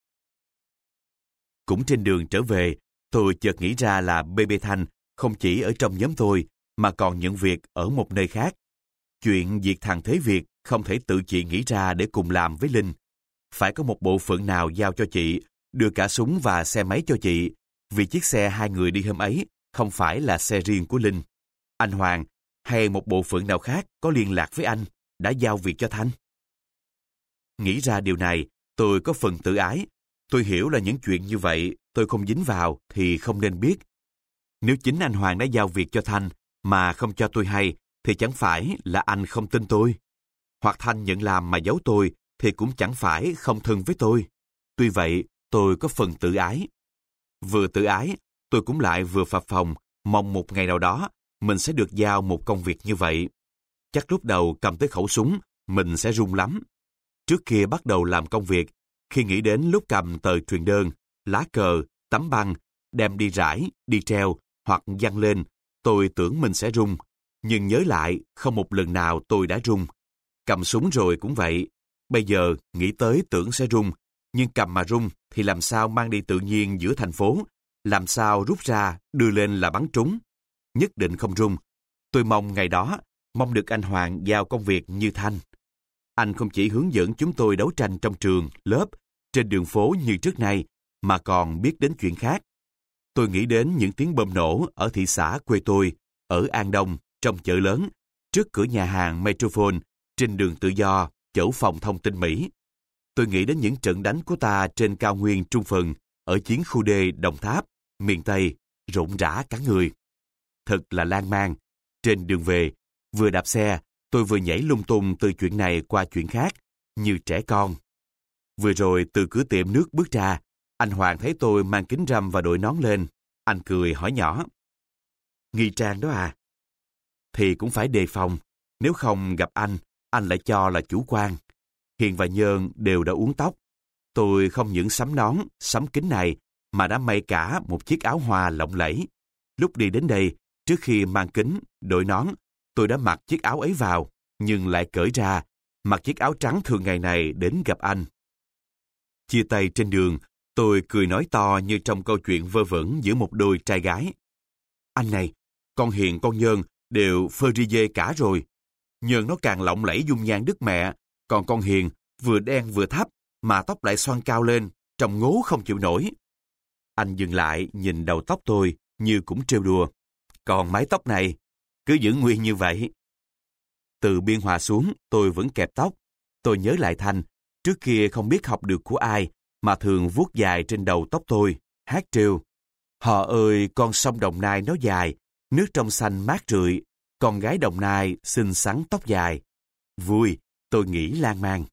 Cũng trên đường trở về, tôi chợt nghĩ ra là bê bê Thanh không chỉ ở trong nhóm tôi, mà còn những việc ở một nơi khác. Chuyện việc thằng Thế Việt không thể tự chị nghĩ ra để cùng làm với Linh. Phải có một bộ phận nào giao cho chị, đưa cả súng và xe máy cho chị, vì chiếc xe hai người đi hôm ấy không phải là xe riêng của Linh. Anh Hoàng hay một bộ phận nào khác có liên lạc với anh đã giao việc cho Thanh. Nghĩ ra điều này, tôi có phần tự ái. Tôi hiểu là những chuyện như vậy tôi không dính vào thì không nên biết. Nếu chính anh Hoàng đã giao việc cho Thanh mà không cho tôi hay, thì chẳng phải là anh không tin tôi. Hoặc Thanh nhận làm mà giấu tôi thì cũng chẳng phải không thân với tôi. Tuy vậy, tôi có phần tự ái. Vừa tự ái, tôi cũng lại vừa phập phồng, mong một ngày nào đó mình sẽ được giao một công việc như vậy. Chắc lúc đầu cầm tới khẩu súng, mình sẽ run lắm. Trước kia bắt đầu làm công việc, khi nghĩ đến lúc cầm tờ truyền đơn, lá cờ, tấm băng, đem đi rải, đi treo hoặc giăng lên, tôi tưởng mình sẽ run. Nhưng nhớ lại, không một lần nào tôi đã run. Cầm súng rồi cũng vậy. Bây giờ nghĩ tới tưởng sẽ run, nhưng cầm mà run thì làm sao mang đi tự nhiên giữa thành phố, làm sao rút ra đưa lên là bắn trúng. Nhất định không run. Tôi mong ngày đó, mong được anh Hoàng giao công việc như Thanh. Anh không chỉ hướng dẫn chúng tôi đấu tranh trong trường, lớp, trên đường phố như trước nay, mà còn biết đến chuyện khác. Tôi nghĩ đến những tiếng bom nổ ở thị xã quê tôi, ở An Đông, trong chợ lớn, trước cửa nhà hàng Metropole, trên đường Tự Do, chỗ phòng thông tin Mỹ. Tôi nghĩ đến những trận đánh của ta trên cao nguyên Trung Phần, ở chiến khu D Đồng Tháp, miền Tây, rộn rã cả người. Thật là lan man. Trên đường về, vừa đạp xe, tôi vừa nhảy lung tung từ chuyện này qua chuyện khác, như trẻ con. Vừa rồi từ cửa tiệm nước bước ra, anh Hoàng thấy tôi mang kính râm và đội nón lên. Anh cười hỏi nhỏ. Nghi trang đó à? Thì cũng phải đề phòng. Nếu không gặp anh, anh lại cho là chủ quan. Hiền và Nhơn đều đã uốn tóc. Tôi không những sắm nón, sắm kính này, mà đã may cả một chiếc áo hoa lộng lẫy. Lúc đi đến đây, trước khi mang kính, đội nón, tôi đã mặc chiếc áo ấy vào, nhưng lại cởi ra, mặc chiếc áo trắng thường ngày này đến gặp anh. Chia tay trên đường, tôi cười nói to như trong câu chuyện vơ vẩn giữa một đôi trai gái. Anh này, con Hiền con Nhơn đều phơ ri dê cả rồi. Nhơn nó càng lộng lẫy dung nhan đức mẹ, còn con Hiền vừa đen vừa thấp, mà tóc lại xoăn cao lên, trông ngố không chịu nổi. Anh dừng lại nhìn đầu tóc tôi như cũng trêu đùa. Còn mái tóc này, cứ giữ nguyên như vậy. Từ Biên Hòa xuống, tôi vẫn kẹp tóc. Tôi nhớ lại Thanh, trước kia không biết học được của ai, mà thường vuốt dài trên đầu tóc tôi, hát trêu. Họ ơi, con sông Đồng Nai nó dài, nước trong xanh mát rượi, con gái Đồng Nai xinh xắn tóc dài. Vui, tôi nghĩ lan man.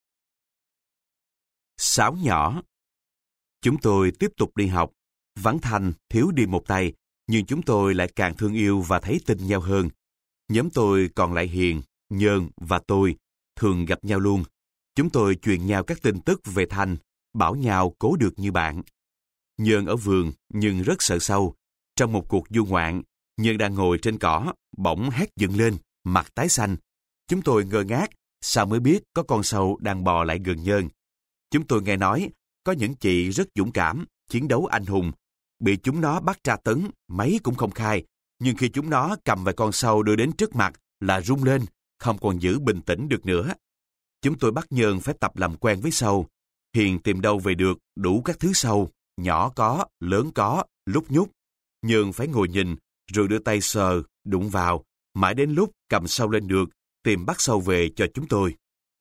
Sáo nhỏ. Chúng tôi tiếp tục đi học. Vắng Thanh thiếu đi một tay, nhưng chúng tôi lại càng thương yêu và thấy tin nhau hơn. Nhóm tôi còn lại Hiền, Nhơn và tôi, thường gặp nhau luôn. Chúng tôi truyền nhau các tin tức về Thanh, bảo nhau cố được như bạn. Nhơn ở vườn nhưng rất sợ sâu. Trong một cuộc du ngoạn, Nhơn đang ngồi trên cỏ, bỗng hét dựng lên, mặt tái xanh. Chúng tôi ngơ ngác, sao mới biết có con sâu đang bò lại gần Nhơn. Chúng tôi nghe nói, có những chị rất dũng cảm, chiến đấu anh hùng. Bị chúng nó bắt tra tấn, mấy cũng không khai. Nhưng khi chúng nó cầm vài con sâu đưa đến trước mặt là rung lên, không còn giữ bình tĩnh được nữa. Chúng tôi bắt Nhơn phải tập làm quen với sâu. Hiền tìm đâu về được đủ các thứ sâu, nhỏ có, lớn có, lúc nhúc. Nhơn phải ngồi nhìn, rồi đưa tay sờ, đụng vào, mãi đến lúc cầm sâu lên được, tìm bắt sâu về cho chúng tôi.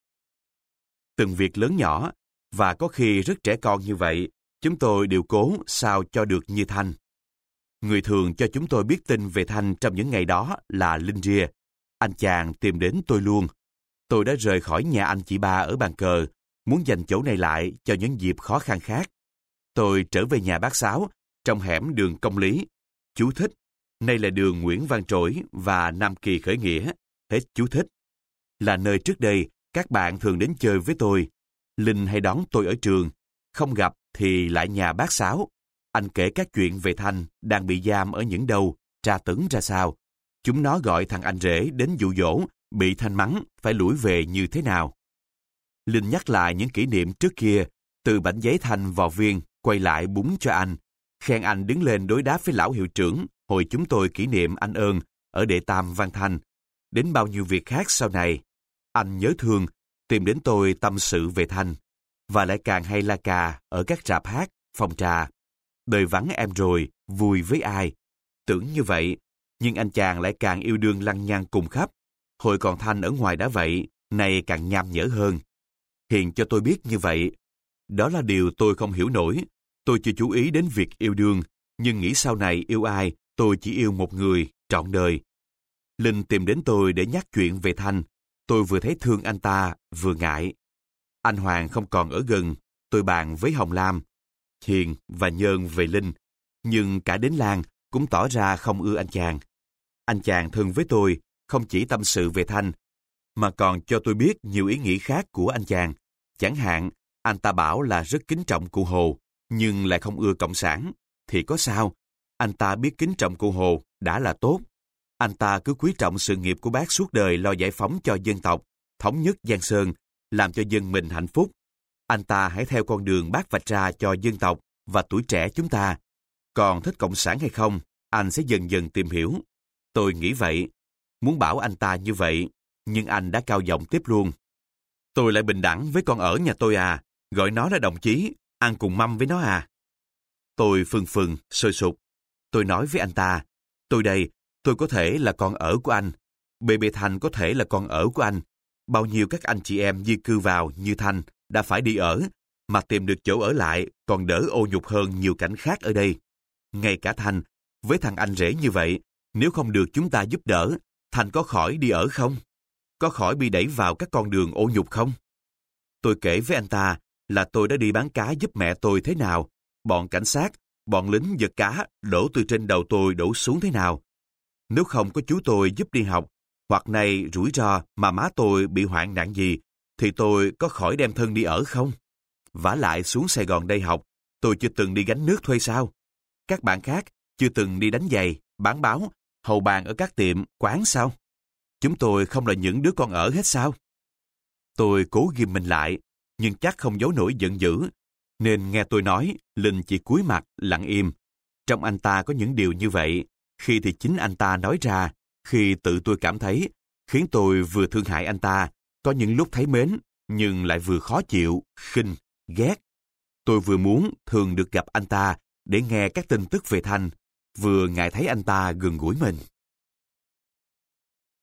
Từng việc lớn nhỏ, và có khi rất trẻ con như vậy, chúng tôi đều cố sao cho được như Thanh. Người thường cho chúng tôi biết tin về Thanh trong những ngày đó là Linh Ria. Anh chàng tìm đến tôi luôn. Tôi đã rời khỏi nhà anh chị ba ở bàn cờ, muốn dành chỗ này lại cho những dịp khó khăn khác. Tôi trở về nhà bác Sáu, trong hẻm đường Công Lý. Chú thích, nay là đường Nguyễn Văn Trỗi và Nam Kỳ Khởi Nghĩa. Hết chú thích. Là nơi trước đây, các bạn thường đến chơi với tôi. Linh hay đón tôi ở trường. Không gặp thì lại nhà bác Sáu. Anh kể các chuyện về Thanh đang bị giam ở những đâu, tra tấn ra sao. Chúng nó gọi thằng anh rể đến dụ dỗ, bị Thanh mắng, phải lủi về như thế nào. Linh nhắc lại những kỷ niệm trước kia, từ bảnh giấy Thanh vào viên, quay lại búng cho anh. Khen anh đứng lên đối đáp với lão hiệu trưởng, hồi chúng tôi kỷ niệm anh ơn, ở đệ tam Văn Thanh. Đến bao nhiêu việc khác sau này. Anh nhớ thương, tìm đến tôi tâm sự về Thanh. Và lại càng hay la cà ở các rạp hát, phòng trà. Đời vắng em rồi, vui với ai. Tưởng như vậy, nhưng anh chàng lại càng yêu đương lăng nhăng cùng khắp. Hồi còn Thanh ở ngoài đã vậy, nay càng nham nhở hơn. Hiền cho tôi biết như vậy. Đó là điều tôi không hiểu nổi. Tôi chưa chú ý đến việc yêu đương, nhưng nghĩ sau này yêu ai, tôi chỉ yêu một người, trọn đời. Linh tìm đến tôi để nhắc chuyện về Thanh. Tôi vừa thấy thương anh ta, vừa ngại. Anh Hoàng không còn ở gần, tôi bàn với Hồng Lam, Hiền và Nhơn về Linh. Nhưng cả đến Lan cũng tỏ ra không ưa anh chàng. Anh chàng thân với tôi, không chỉ tâm sự về Thanh, mà còn cho tôi biết nhiều ý nghĩ khác của anh chàng. Chẳng hạn, anh ta bảo là rất kính trọng cụ Hồ, nhưng lại không ưa Cộng sản. Thì có sao? Anh ta biết kính trọng cụ Hồ đã là tốt. Anh ta cứ quý trọng sự nghiệp của bác suốt đời lo giải phóng cho dân tộc, thống nhất Giang Sơn, làm cho dân mình hạnh phúc. Anh ta hãy theo con đường bác vạch ra cho dân tộc và tuổi trẻ chúng ta. Còn thích Cộng sản hay không, anh sẽ dần dần tìm hiểu. Tôi nghĩ vậy, muốn bảo anh ta như vậy, nhưng anh đã cao giọng tiếp luôn. Tôi lại bình đẳng với con ở nhà tôi à, gọi nó là đồng chí, ăn cùng mâm với nó à. Tôi phừng phừng, sôi sục. Tôi nói với anh ta, tôi đây, tôi có thể là con ở của anh. bê bê Thanh có thể là con ở của anh. Bao nhiêu các anh chị em di cư vào như Thanh đã phải đi ở, mà tìm được chỗ ở lại còn đỡ ô nhục hơn nhiều cảnh khác ở đây. Ngay cả Thanh, với thằng anh rể như vậy, nếu không được chúng ta giúp đỡ, Thanh có khỏi đi ở không? Có khỏi bị đẩy vào các con đường ô nhục không? Tôi kể với anh ta là tôi đã đi bán cá giúp mẹ tôi thế nào, bọn cảnh sát, bọn lính giật cá đổ từ trên đầu tôi đổ xuống thế nào. Nếu không có chú tôi giúp đi học, hoặc nay rủi ro mà má tôi bị hoạn nạn gì, thì tôi có khỏi đem thân đi ở không? Vả lại xuống Sài Gòn đây học, tôi chưa từng đi gánh nước thuê sao? Các bạn khác chưa từng đi đánh giày, bán báo, hầu bàn ở các tiệm, quán sao? Chúng tôi không là những đứa con ở hết sao? Tôi cố ghim mình lại, nhưng chắc không giấu nổi giận dữ, nên nghe tôi nói, Linh chỉ cúi mặt, lặng im. Trong anh ta có những điều như vậy, khi thì chính anh ta nói ra, khi tự tôi cảm thấy, khiến tôi vừa thương hại anh ta, có những lúc thấy mến, nhưng lại vừa khó chịu, khinh, ghét. Tôi vừa muốn thường được gặp anh ta để nghe các tin tức về Thanh, vừa ngại thấy anh ta gần gũi mình.